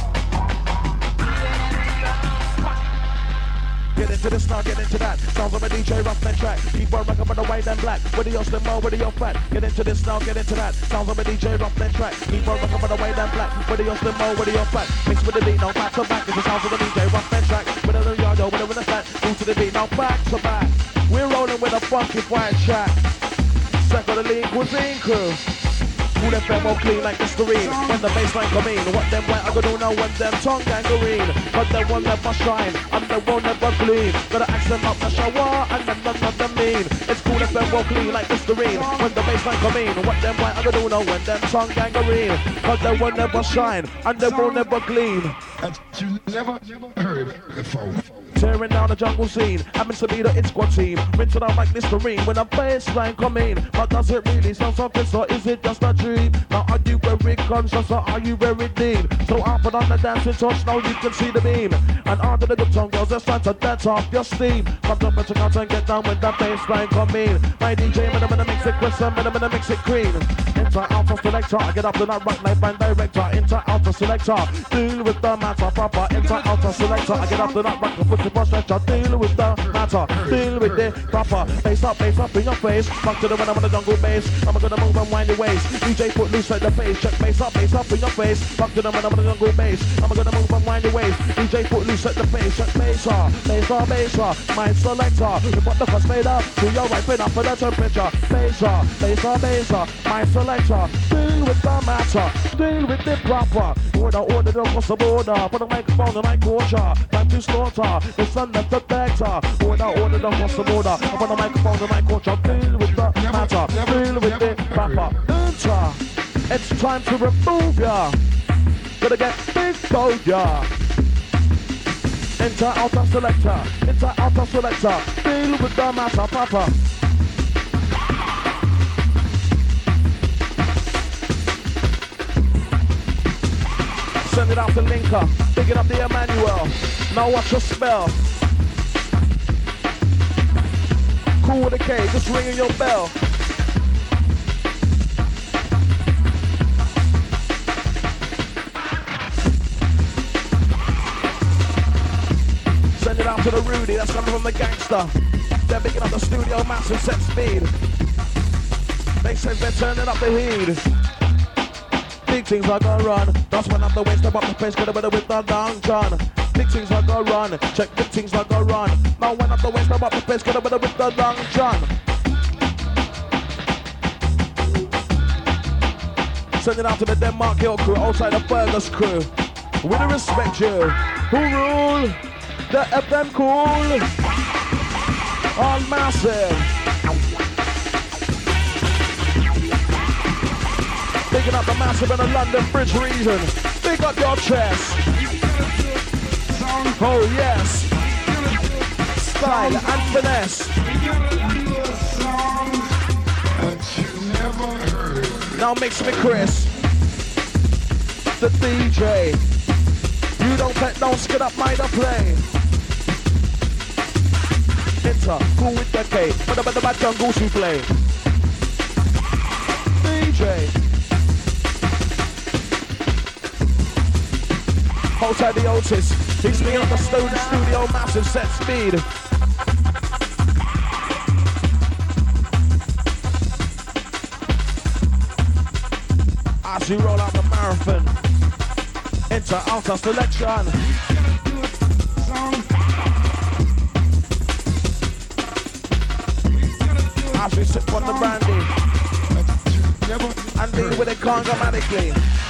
Get into this now, get into that. Sounds of a DJ Ruffman track. Keep on rocking on the white and black. Whether you're slim or whether you're fat. Get into this now, get into that. Sounds of a DJ Ruffman track. Keep on rocking on the white and black. Whether you're slim or whether you're fat. Mix with the beat now, back to back. It's the sounds of the DJ Ruffman track. Whether the yard or whether in the flat. Move to the beat now, back to back. We're rolling with a funky fire track. Second the league cuisine crew. Who them fem all clean like Listerine. When the bassline come in, what them white I gonna do now when them tongue gangrene. But they will never shine, and they will never gleam. Gotta ask them up the shower, and then none of them mean. It's cool if them all clean like Listerine. When the bassline come in, what them white I gonna do now when them tongue gangrene. But they will never shine, and they will never gleam. That you never heard before. Tearing down the jungle scene, happens to be the It Squad team. Rinsing out like Listerine when a bassline come in. But does it really sound something, or is it just a dream? Now are you very conscious or are you very deep? So I'll put on the dancing touch, now you can see the beam. And under the good tongue girls, it's time to dance off your steam. Come to put out and get down when the bassline come in. My DJ, I'm gonna mix it crisp, I'm gonna mix it clean. Enter out of selector, I get up to that rock night band director. Enter out of selector, deal with the matter proper. Enter out of selector, I get up to that rock foot to stretcher. Deal with the matter, deal with the proper. Face up in your face. Back to the rhythm of the jungle bass. I'm gonna move and wind your waist. DJ put loose at the face. Check face up in your face. Back to the rhythm of the jungle bass. I'm gonna move and wind your waist. DJ put loose at the face. Check face up. My selector. You put the first made up. To your right, pin up for the temperature. Face up. My selector. Deal with the matter. Deal with the proper. Order across the border. Put the microphone on my culture. Time to slaughter. The sun that's the vector. Order across the border. Put the microphone on my culture. Deal with the matter. Deal with the proper. Enter. It's time to remove ya. Gonna get big gold ya. Enter out of selector. Enter out of selector. Deal with the matter proper. Send it out to Linker, picking up the Emmanuel. Now watch your spell. Cool with a K, just ringing your bell. Send it out to the Rudy, that's coming from the gangster. They're picking up the studio, massive set speed. They say they're turning up the heat. Big things I go run. That's when I'm the way, step up the pace, get a better with the long john. Big things I go run. Check big things I go run. Now when I'm the way, step up the pace, get a better with the long john. Send it out to the Denmark Hill crew, outside the Fergus crew. With the respect you. Who rule? The FM cool. All massive. Picking up the massive in the London Bridge region. Big up your chest. Oh yes. Style and finesse. Now mix me Chris. The DJ. You don't skid up my play. Enter, cool with the K. But the bad jungle to play. DJ. Outside the Otis, he's me on the studio, massive set speed. As you roll out the marathon, enter outer selection. As we sip on the brandy and deal with it congomatically.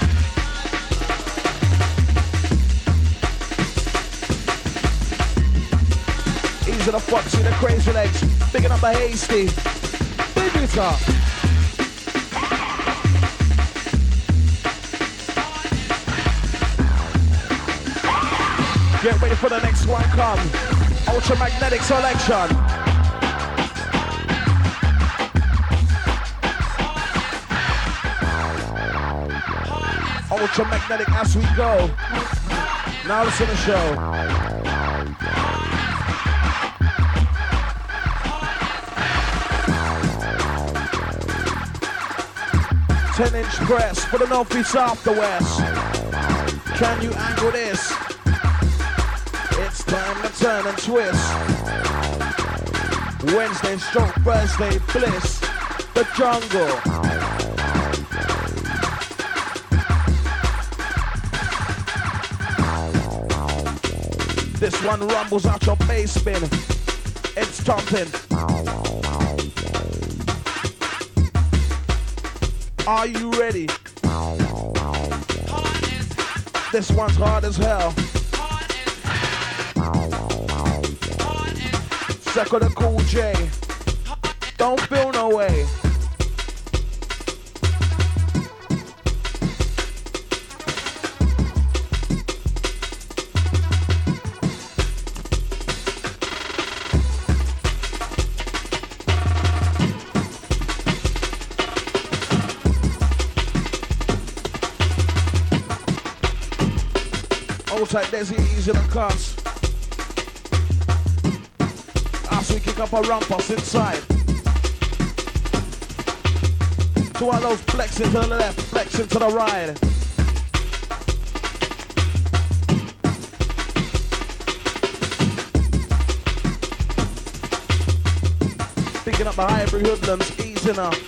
Easy the Foxy, the Crazy Legs, picking up the Hasty. Big it up. Get ready for the next one, come. Ultramagnetic selection. Ultramagnetic as we go. Now listen to the show. "10-inch press for the north, east, south, the west. Can you angle this? It's time to turn and twist. Wednesday stroke Thursday bliss. The jungle. This one rumbles out your bass spin. It's thumping. Are you ready? This one's hard as hell. Second the Cool J. Don't feel no way. Hold tight, Desi, easy to cuss. As we kick up a rumpus inside. To all those flexing to the left, flexing to the right. Picking up the hybrid hoodlums, easing up.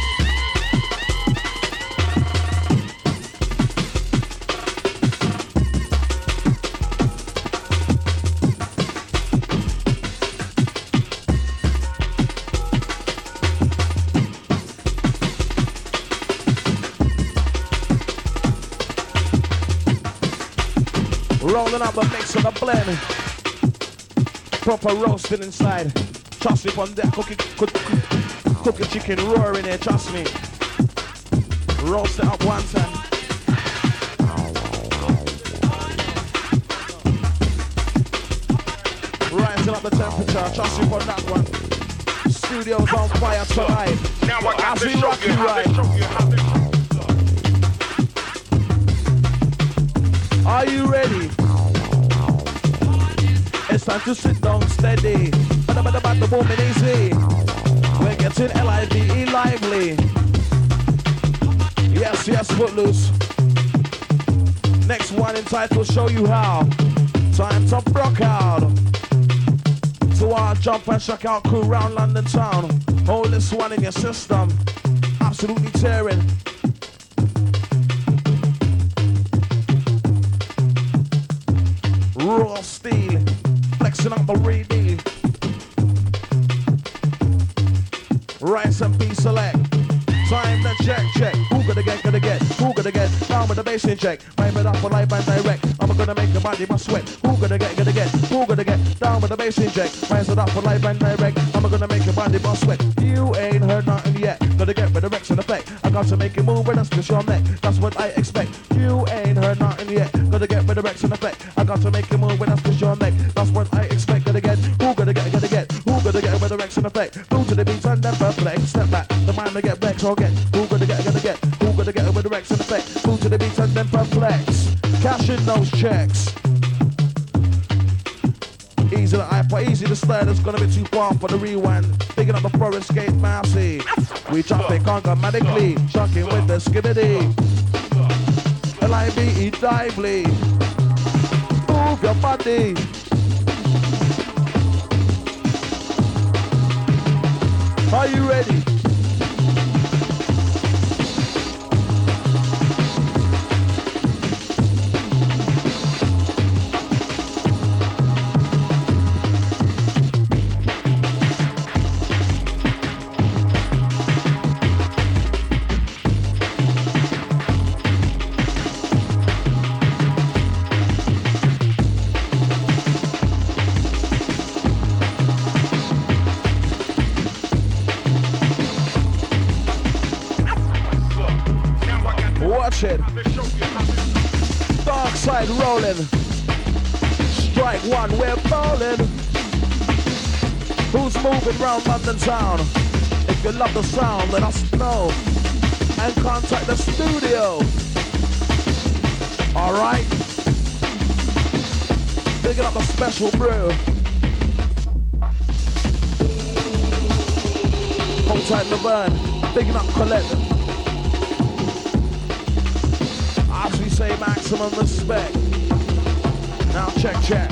Rolling up a mix of the blend. Proper roasting inside. Trust me, on that cooking chicken roaring there, trust me. Roast it up one time. Rising up the temperature, trust me on that one. Studio's on fire tonight. Now I got As to we show rock you you how right. to show you how to. Are you ready? It's time to sit down steady. Bada the booming easy. We're getting L-I-V-E lively. Yes, yes, footloose. Next one entitled Show You How. Time to rock out. So I'll jump and shock out crew round London town. Hold this one in your system. Absolutely tearing. Raw steel, flexing up a reading. Rice and beef select. Time to check. Who gonna get? Who gonna get? Down with the bass in check. Vibe it up for live and direct. I'm gonna make your body my sweat. Who gonna get? Who gonna get? Down with the bass in check. Rise it up for live and direct. I'm gonna make your body my sweat. You ain't heard nothing yet. Gonna get with the Rex in effect. I got to make you move with a twist your neck. That's what I expect. You ain't heard nothing yet. Gonna get with the Rex in effect. I got to make you move with a twist your neck. That's what I expect. Gonna get. Who gonna get? Who gonna get with the Rex in effect? Move to the beat and then perplex. Step back. The mind to get Rex or get. Who gonna get? Who gonna get with the Rex in effect? Move to the beat and then perplex. Cash in those checks. Easy to hyper, easy to slide. It's gonna be too far for the rewind. Picking up the Forest Gate Mousy. We jumping congomatically, shocking with the skibbity. L-I-V-E lively. Move your body. Are you ready? it. Dark side rolling. Strike one, we're bowling. Who's moving round London town? If you love the sound, let us know. And contact the studio. Alright? Picking up a special brew. Hold tight Laverne. Picking up Colette. As we say, maximum respect. Now check.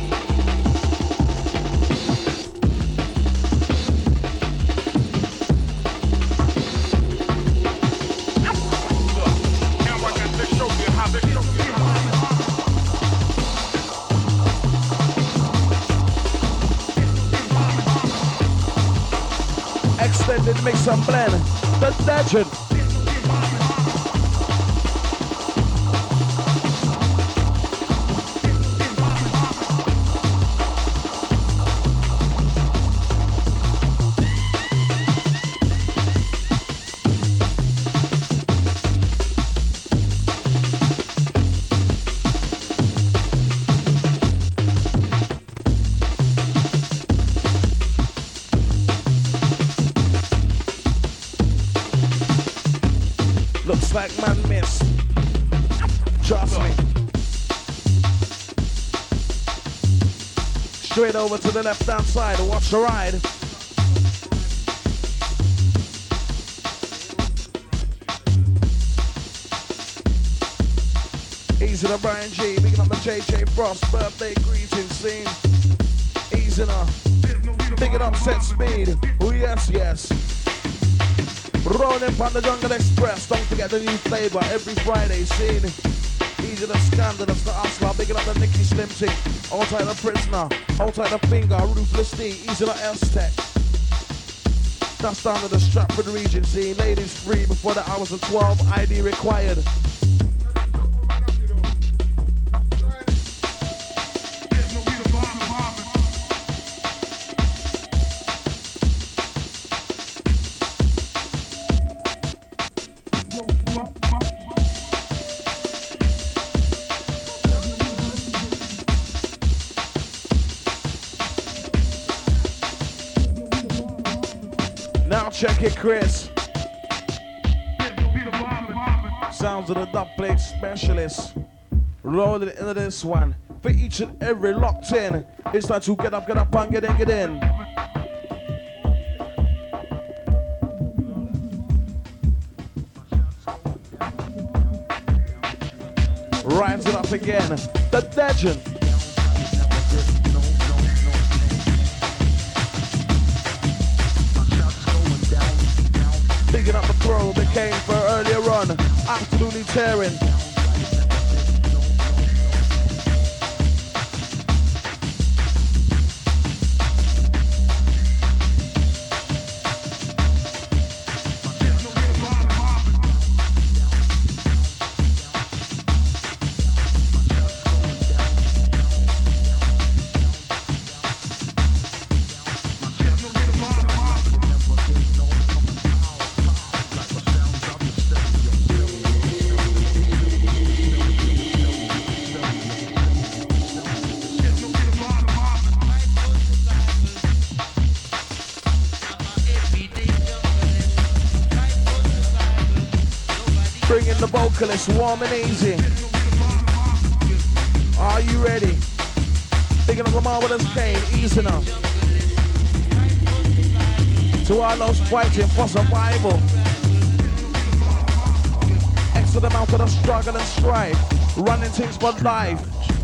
Extended mix and blend. The legend. Like man miss. Trust me. Straight over to the left hand side. Watch the ride. Easy to Brian G. Picking up the JJ Frost birthday greeting scene. Easy to. Picking up set speed. Oh yes. Rolling on the Jungle Express. Don't forget the new flavor every Friday. Scene. Easy to Scandalous, the Hustler. Picking up the Nicky Slim Chick. All tight the Prisoner. All tight the Finger. Ruthless D. Easy to S-Tech. That's down to the Stratford region scene. Ladies free before the hours of 12. ID required. Check it, Chris. Sounds of the dub plate specialist. Rolling into this one. For each and every locked in. It's time to get up and get in. Rising up again. The legend. Picking up the throw that came for earlier on. Absolutely tearing. The vocalist, warm and easy. Are you ready? Picking up the marvelous Kane, easy enough. To all those fighting for survival. Extra amount of the struggle and strife. Running things for life.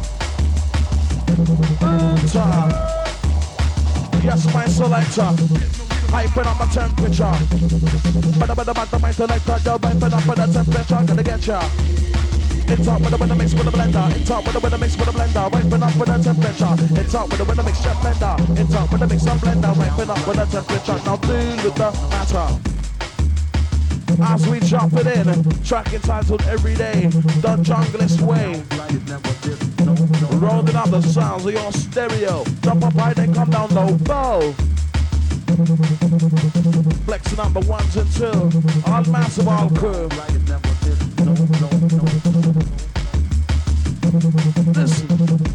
Yes, my selector. Hyping up my temperature. But my selector, yo, hyping up the temperature, gonna get ya. It's up with the mix with the blender. It's up with the mix with the blender. Hyping up with the temperature. It's up with the mix with blender. It's up with the mix and blender. Hyping up with the temperature. Now deal with the matter. As we jump it in, track entitled Every Day, the Junglist Way. Rolling up the sounds of your stereo. Jump up high, then come down low. Bow. Flexing up the ones and two. All massive, all crew. Listen.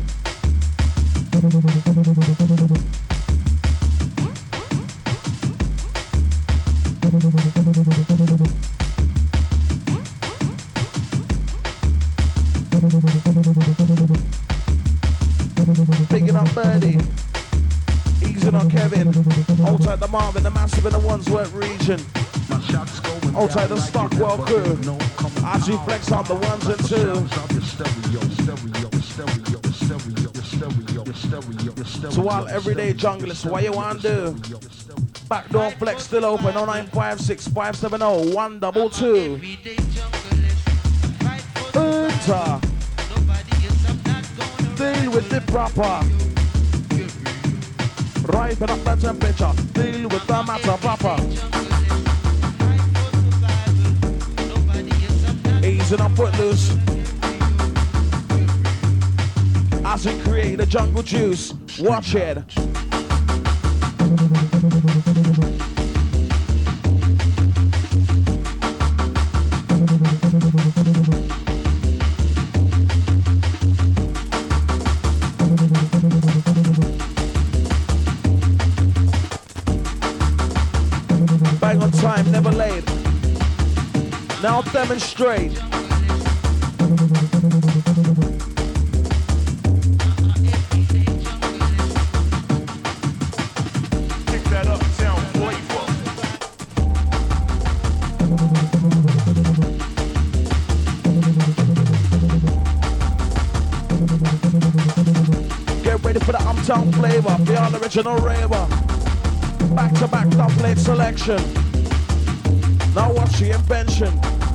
Picking up Birdie. Easing on Kevin. Outside the Marvin, the massive in the Wandsworth region. Outside the Stockwell crew. As we flex on the ones and two. So while everyday junglers, what you want to do? Backdoor flex still open. 0956 570 122. Enter. Deal with the proper. Ripen up the temperature. Deal with the matter proper. Easing up footloose. As we create the jungle juice. Watch it. Bang on time, never late. Now demonstrate. Kick that uptown flavor. Get ready for the uptown flavor. The original raver. Back to back top plate selection. Now watch the invention.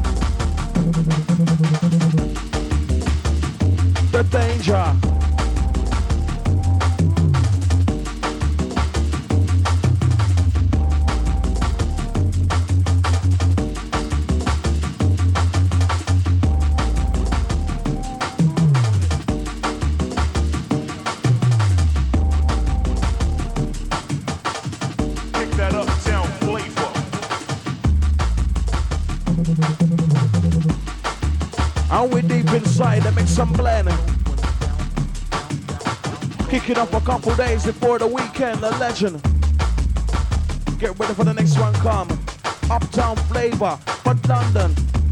The danger. And we deep inside to make some blend. Kicking off a couple days before the weekend, the legend. Get ready for the next one come. Uptown flavor for London.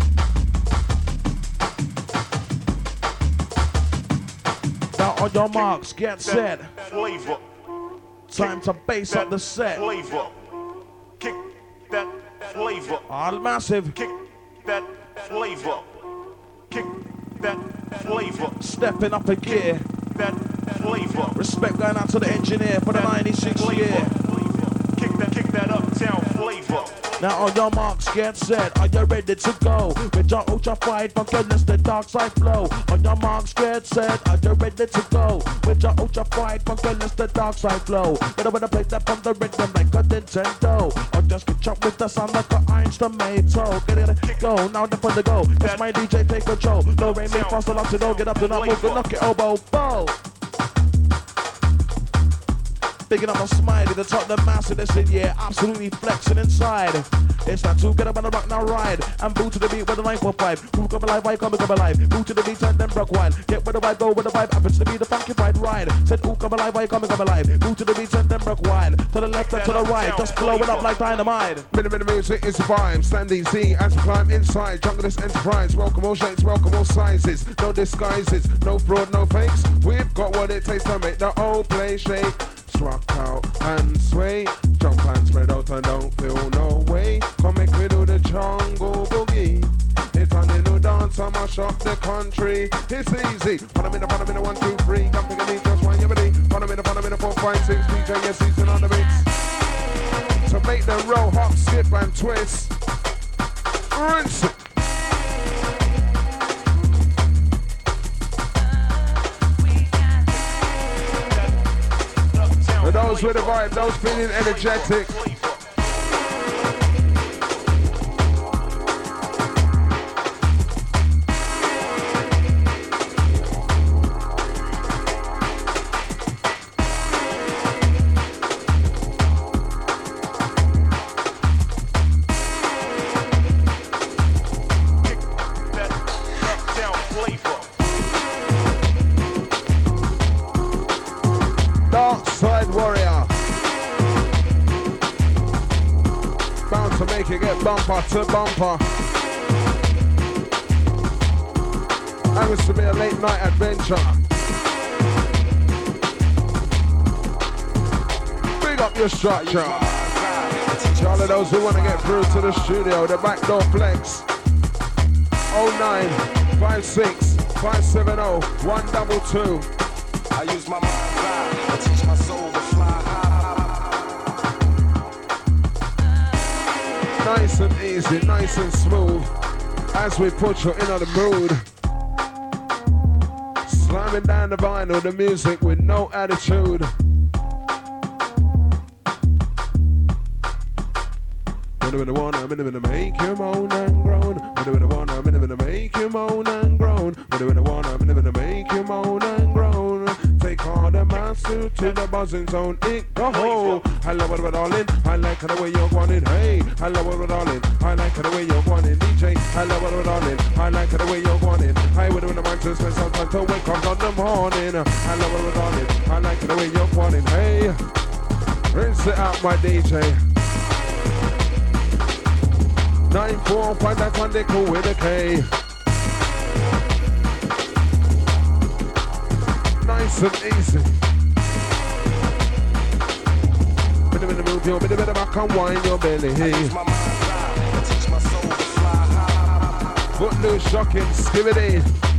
Now on your marks, get set. Flavor. Time to base up the set. Flavor. Kick that flavor. All massive. Kick that flavor. Kick that flavor. Stepping up a gear. That flavor. Respect going out to the engineer for the 96 year. Kick that uptown flavor. Now on your marks, get set. Are you ready to go? With your ultra fight, for goodness, the dark side flow. On your marks, get set. Are you ready to go? With your ultra fight, for goodness, the dark side flow. Better when I play that from the rhythm like a Nintendo. Or just get chopped with the sound like an instrumental. Get it, go, now the fun to go. That's my DJ, take control. No rain, me fast, a lot to go. Get up to not move, knock it elbow, bow. Picking up my smiley, the top, the massive, they said, yeah, absolutely flexing inside. It's that two, get up on the rock, now ride. And boot to the beat with the 945. Who come alive, why come alive? Boot to the beat, and then rock wild. Get with the vibe, go with the vibe, happens to be the funky fried ride. Said, who come alive, why come alive? Boot to the beat, and then rock wild. To the left and to the right, just blow it up like dynamite. Minute music is a vibe, standing Z as we climb inside. Junglist Enterprise, welcome all shapes, welcome all sizes. No disguises, no fraud, no fakes. We've got what it takes to make the whole place shake. Rock out and sway, jump and spread out and don't feel no way. Come make me do the jungle boogie. It's on the new dance, I mash up the country. It's easy. Put 'em in the 1, 2, 3. Come pick a beat, just one, you ready? Put 'em in the 4, 5, 6. DJ, your season on the mix. To make the roll, hop, skip and twist. Rinse it. For those with the vibe, those feeling energetic. it get bumper to bumper. Happens to be a late night adventure. Big up your structure. All of those who want to get through to the studio, the back door flex. 0956 570 122. I use my mind's eye to teach my soul to fly high. Nice and easy, nice and smooth. As we put you in the mood. Slamming down the vinyl, the music with no attitude. When I want, I'm gonna make you moan and groan. When I want, I'm gonna make you moan and groan. When I want, I'm gonna make you moan and groan. Take all the master to the buzzing zone. It go ho. I love it, darling. I like the way you're wanting. Hey, I love it, darling. I like the way you're wanting. DJ, I love it, darling. I like the way you're wanting. I would have mind to spend some time to wake up on the morning. I love it, darling. I like the way you're wanting. Hey, rinse it out, my DJ. 945, that's on the cool with a K. Nice and easy. Bit of move your bit of back and wind your belly. Footloose, shocking, skivity.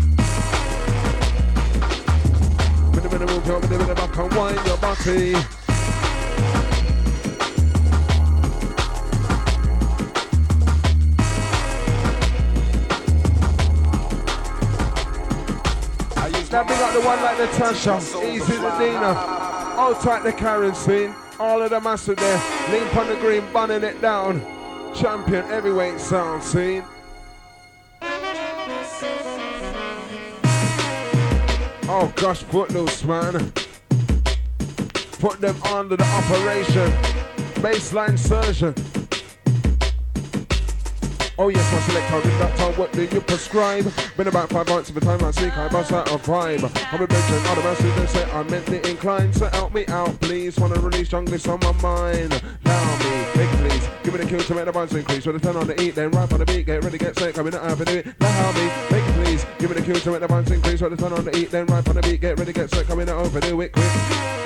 Bit of move your bit of back and wind your body. Now big up the one like Natasha, easy to Dina, all tight the Karen scene, all of the massive there, Limp on the green, bunning it down, champion heavyweight sound scene. Oh gosh, Footloose man, put them under the operation, baseline surgeon. Oh yes, my selector, with that time, what do you prescribe? Been about 5 months of the time I seek, I bust out a vibe. I'm a bitch and all the masses, they say I'm mentally inclined. So help me out, please, wanna release junglist on my mind. Allow me, make it please, give me the cue to make the vibes increase. When I turn on the eat, then rap on the beat, get ready, get set, coming out and do it. Allow me, make it please, give me the cue to make the vibes increase. When I turn on the eat, then rap on the beat, get ready, get set, coming out and do it quick.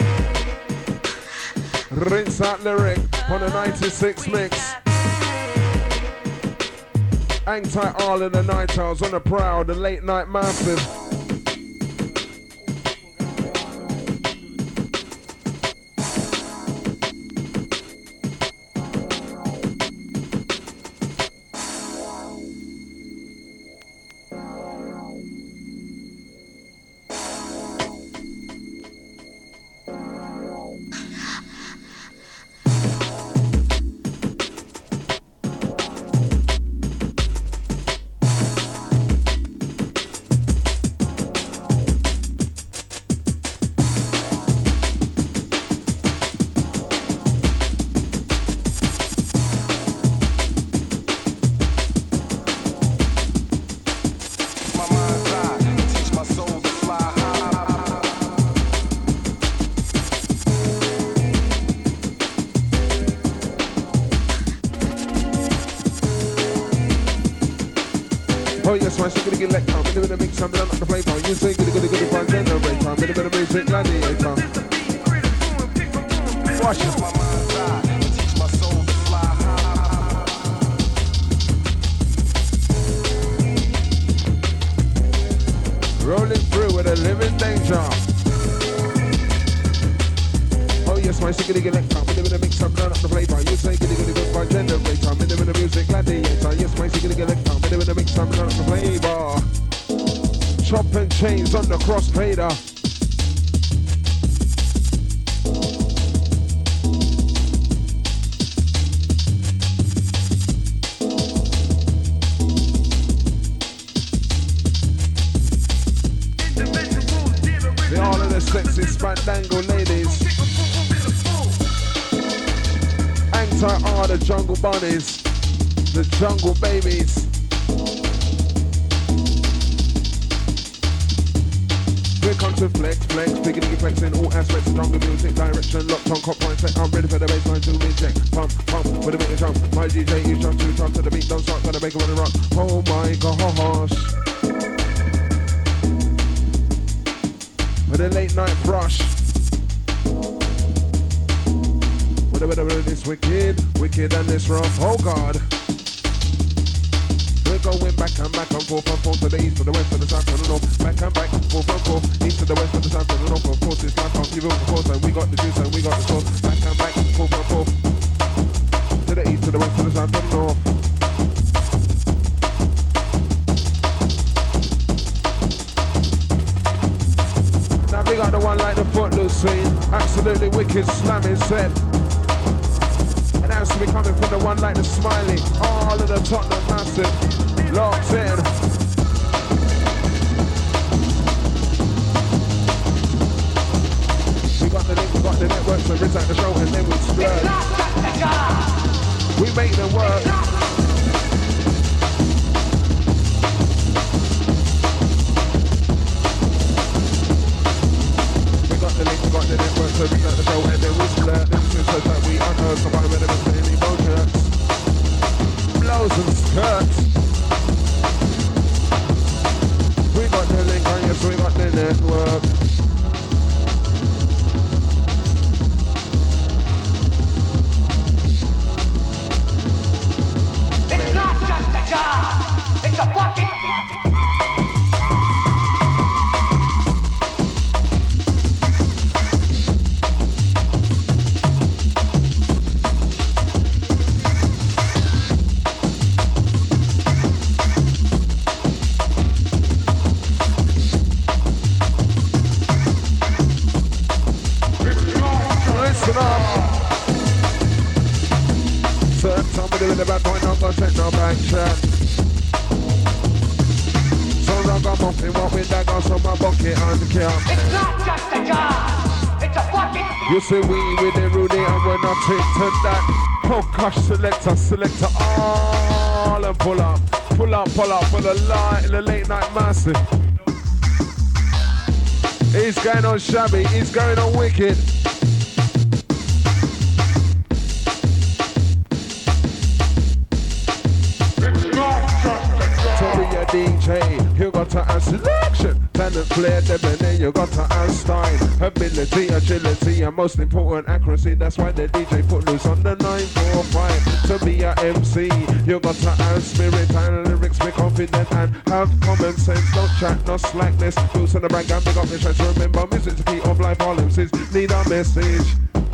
Rinse out lyric on the 96 mix. Hang tight all in the night owls on the prowl, the late night massive. Oh yes, my sugar get let come. Bit of a mix, I'm not the flavor. You say good fun generator. Bit of music gladiator. Watch it. My mind's eye, teach my soul to fly high. Rolling through with a living danger. Oh yes, my sugar get let come. Bit of a mix, I'm not the flavor. You say good fun generator. Bit of a music gladiator. Yes, my sugar get let come. Bit of a mix, I'm not the flavor. Chop and chains on the crossfader. The all of the sexy spandangle ladies. Hang tight are the jungle bunnies, the jungle babies. We're to flex, diggity flexing all aspects of jungle music, direction, locked on, cop point, set. I'm ready for the baseline to inject. Pump, with a bit of jump. My DJ is jump too tough to the beat, don't start, gotta make it run and rock. Oh my gosh. With a late night brush. With this wicked and this rough, oh God. We're going back and forth to the east, to the west, to the south, to the north. Back and forth, east to the west, to the south, to the north. Of course, it's life, can't give up, of course, and we got the juice and we got the sauce. Back and forth, to the east, to the west, to the south, to the north. Now we got the one like the Footloose scene, absolutely wicked slamming set. And as we coming from the one like the Smiley, all of the Tottenham massive, locked in. We got the link, we got the network, so rinse out the show and then we splurge. We make them work. We got the link, we got the network, so rinse out the show and then we splurge. So that we unearth some other elements in the emotions. Blows and skirts. We got the link, and yes, we got the network. It's not just a job, it's a fucking... No back chat. So ragamuffin, what with that got some my bucket and the cap. It's not just a job, it's a fucking... You see we with the Rudy and we're not into that. Oh gosh, selector, all and pull up for the light in the late night massive. He's going on shabby, he's going on wicked. DJ, you got to add selection, talent, flair, debonair, you got to add style, ability, agility, and most important, accuracy. That's why the DJ put loose on the 945. To be a MC, you got to add spirit and lyrics, be confident and have common sense. Don't chat, no slackness. Boots on the brand and big up your chest. Remember, music's the key of life. All MCs need a message.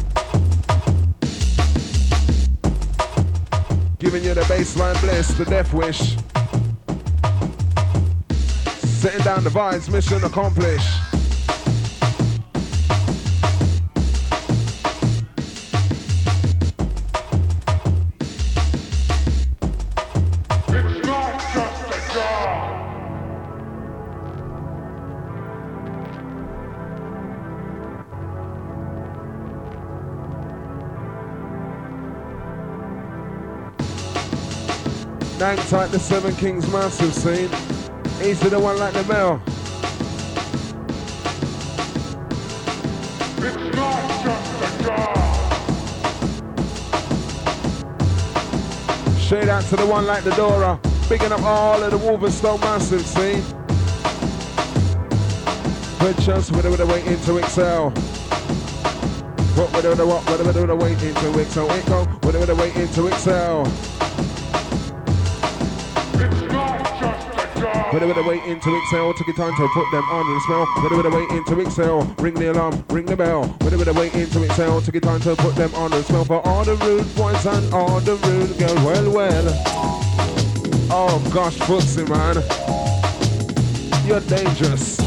Giving you the baseline bliss, the death wish. Setting down the vibes, mission accomplished. It's not just a job. Hang tight, the Seven Kings massive scene. East to the one like the Mel. It's not just a job. Shade out to the one like the Dora. Bigging up all of the Wolverstone massive scene. Good chance with a waiting to excel. What with the waiting to excel. It go with the waiting to excel. Whether they're waiting to excel, took your time to put them on the smell. Whether they're waiting to excel, ring the alarm, ring the bell. Whether they're waiting to excel, took your time to put them on the smell. For all the rude boys and all the rude girls, well. Oh gosh, Footsie man, you're dangerous.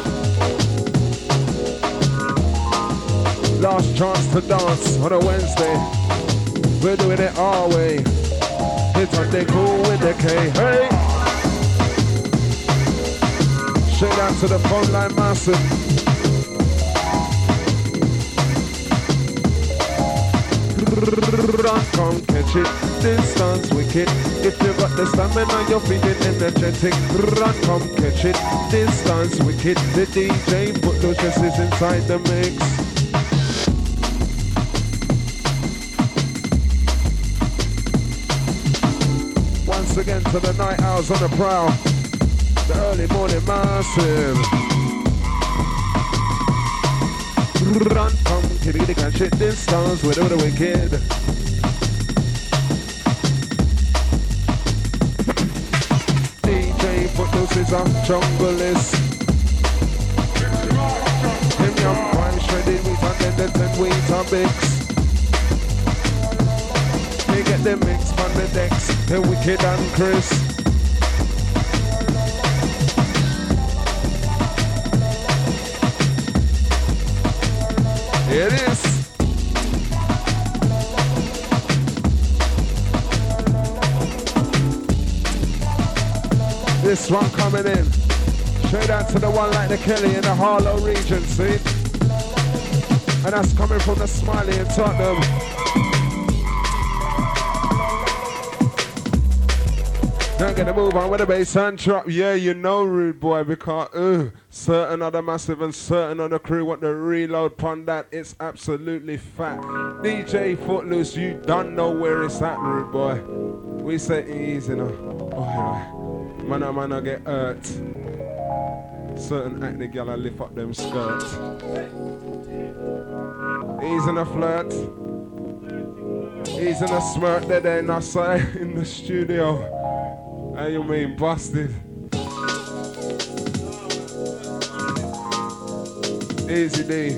Last chance to dance on a Wednesday. We're doing it our way. It's on the cool with the K. Hey! Straight out to the phone line massive. Come catch it. Distance wicked. If you got the stamina, you're feeling energetic. Run, come catch it. Distance wicked. The DJ put those dresses inside the mix. Once again to the night owls on the prowl. The early morning massive. Run, come, kitty, kitty, catch it. Distance with the wicked. Footloose a junglist. Him young wine shredded wheat and then the 10 wheat and mix. They get the mix on the decks, the wicked and Chris. Here it is. This one coming in. Straight out to the one like the Kelly in the Harlow region, see? And that's coming from the Smiley in Tottenham. Don't get to move on with the bass and drop. Yeah, you know, rude boy, because certain other massive and certain other crew want to reload upon that. It's absolutely fat. DJ Footloose, you don't know where it's at, rude boy. We say easy now. Oh, yeah. Man, I get hurt. Certain acne gal, I lift up them skirts. He's in a flirt. He's in a smirk dead end outside in the studio. How you mean busted? Easy D.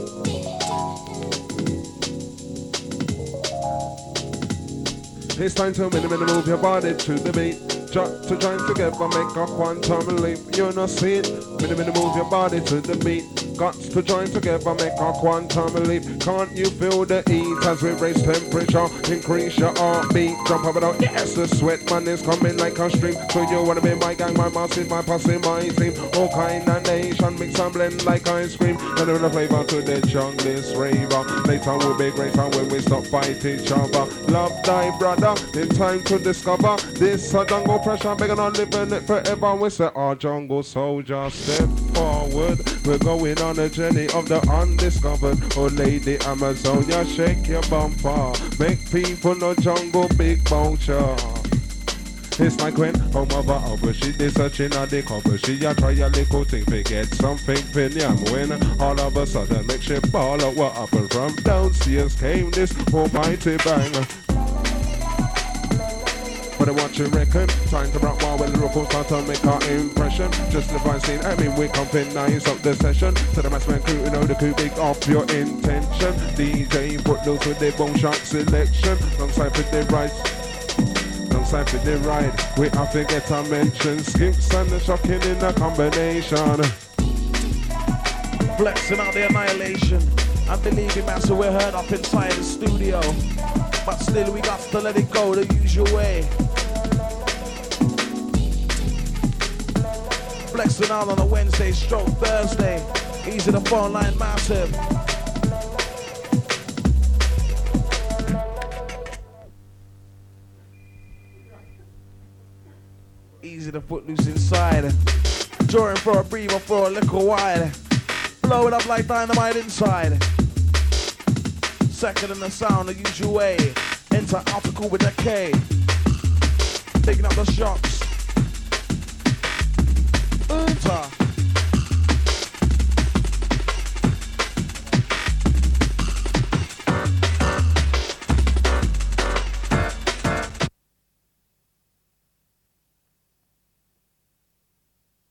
It's time to move your body to the beat. To join together, make a quantum leap. You know see it. Move your body to the beat. Got to join together, make a quantum leap. Can't you feel the heat as we raise temperature? Increase your heartbeat. Jump up and out. Yes, the sweat man is coming like a stream. So you wanna be my gang, my massive, my posse, my team. All kind of nation, mix and blend like ice cream. And then the flavor to the junglist raver. Later will be greater when we stop fight each other. Love thy brother, in time to discover. This a jungle pressure, begging on living it forever. We say our jungle soldier, step forward. We're going on a journey of the undiscovered. Oh lady Amazonia, shake your bumper. Make people know jungle big vulture. It's like when home of a upper, she did searching on the cover. She a try a little thing to get something pinyan. When all of a sudden make she ball out what up and from downstairs came this almighty bang. But what you reckon? Time to rock while when the locals start to make our impression. Just the fine scene, I mean we comping nice up the session. To the massman crew, you know the crew big off your intention. DJ Footloose with the bone shot selection. Alongside with the right. Alongside with the ride. We have to get a mention. Skips and the shocking in a combination. Flexing out the annihilation. I believe you, man, so we're heard up inside the studio. But still we got to let it go the usual way. Flexing out on a Wednesday, stroke Thursday. Easy the phone line massive. Easy the Footloose inside. Drawing for a breather for a little while. Blow it up like dynamite inside. Second in the sound the usual way. Enter article with a K. Picking up the shots.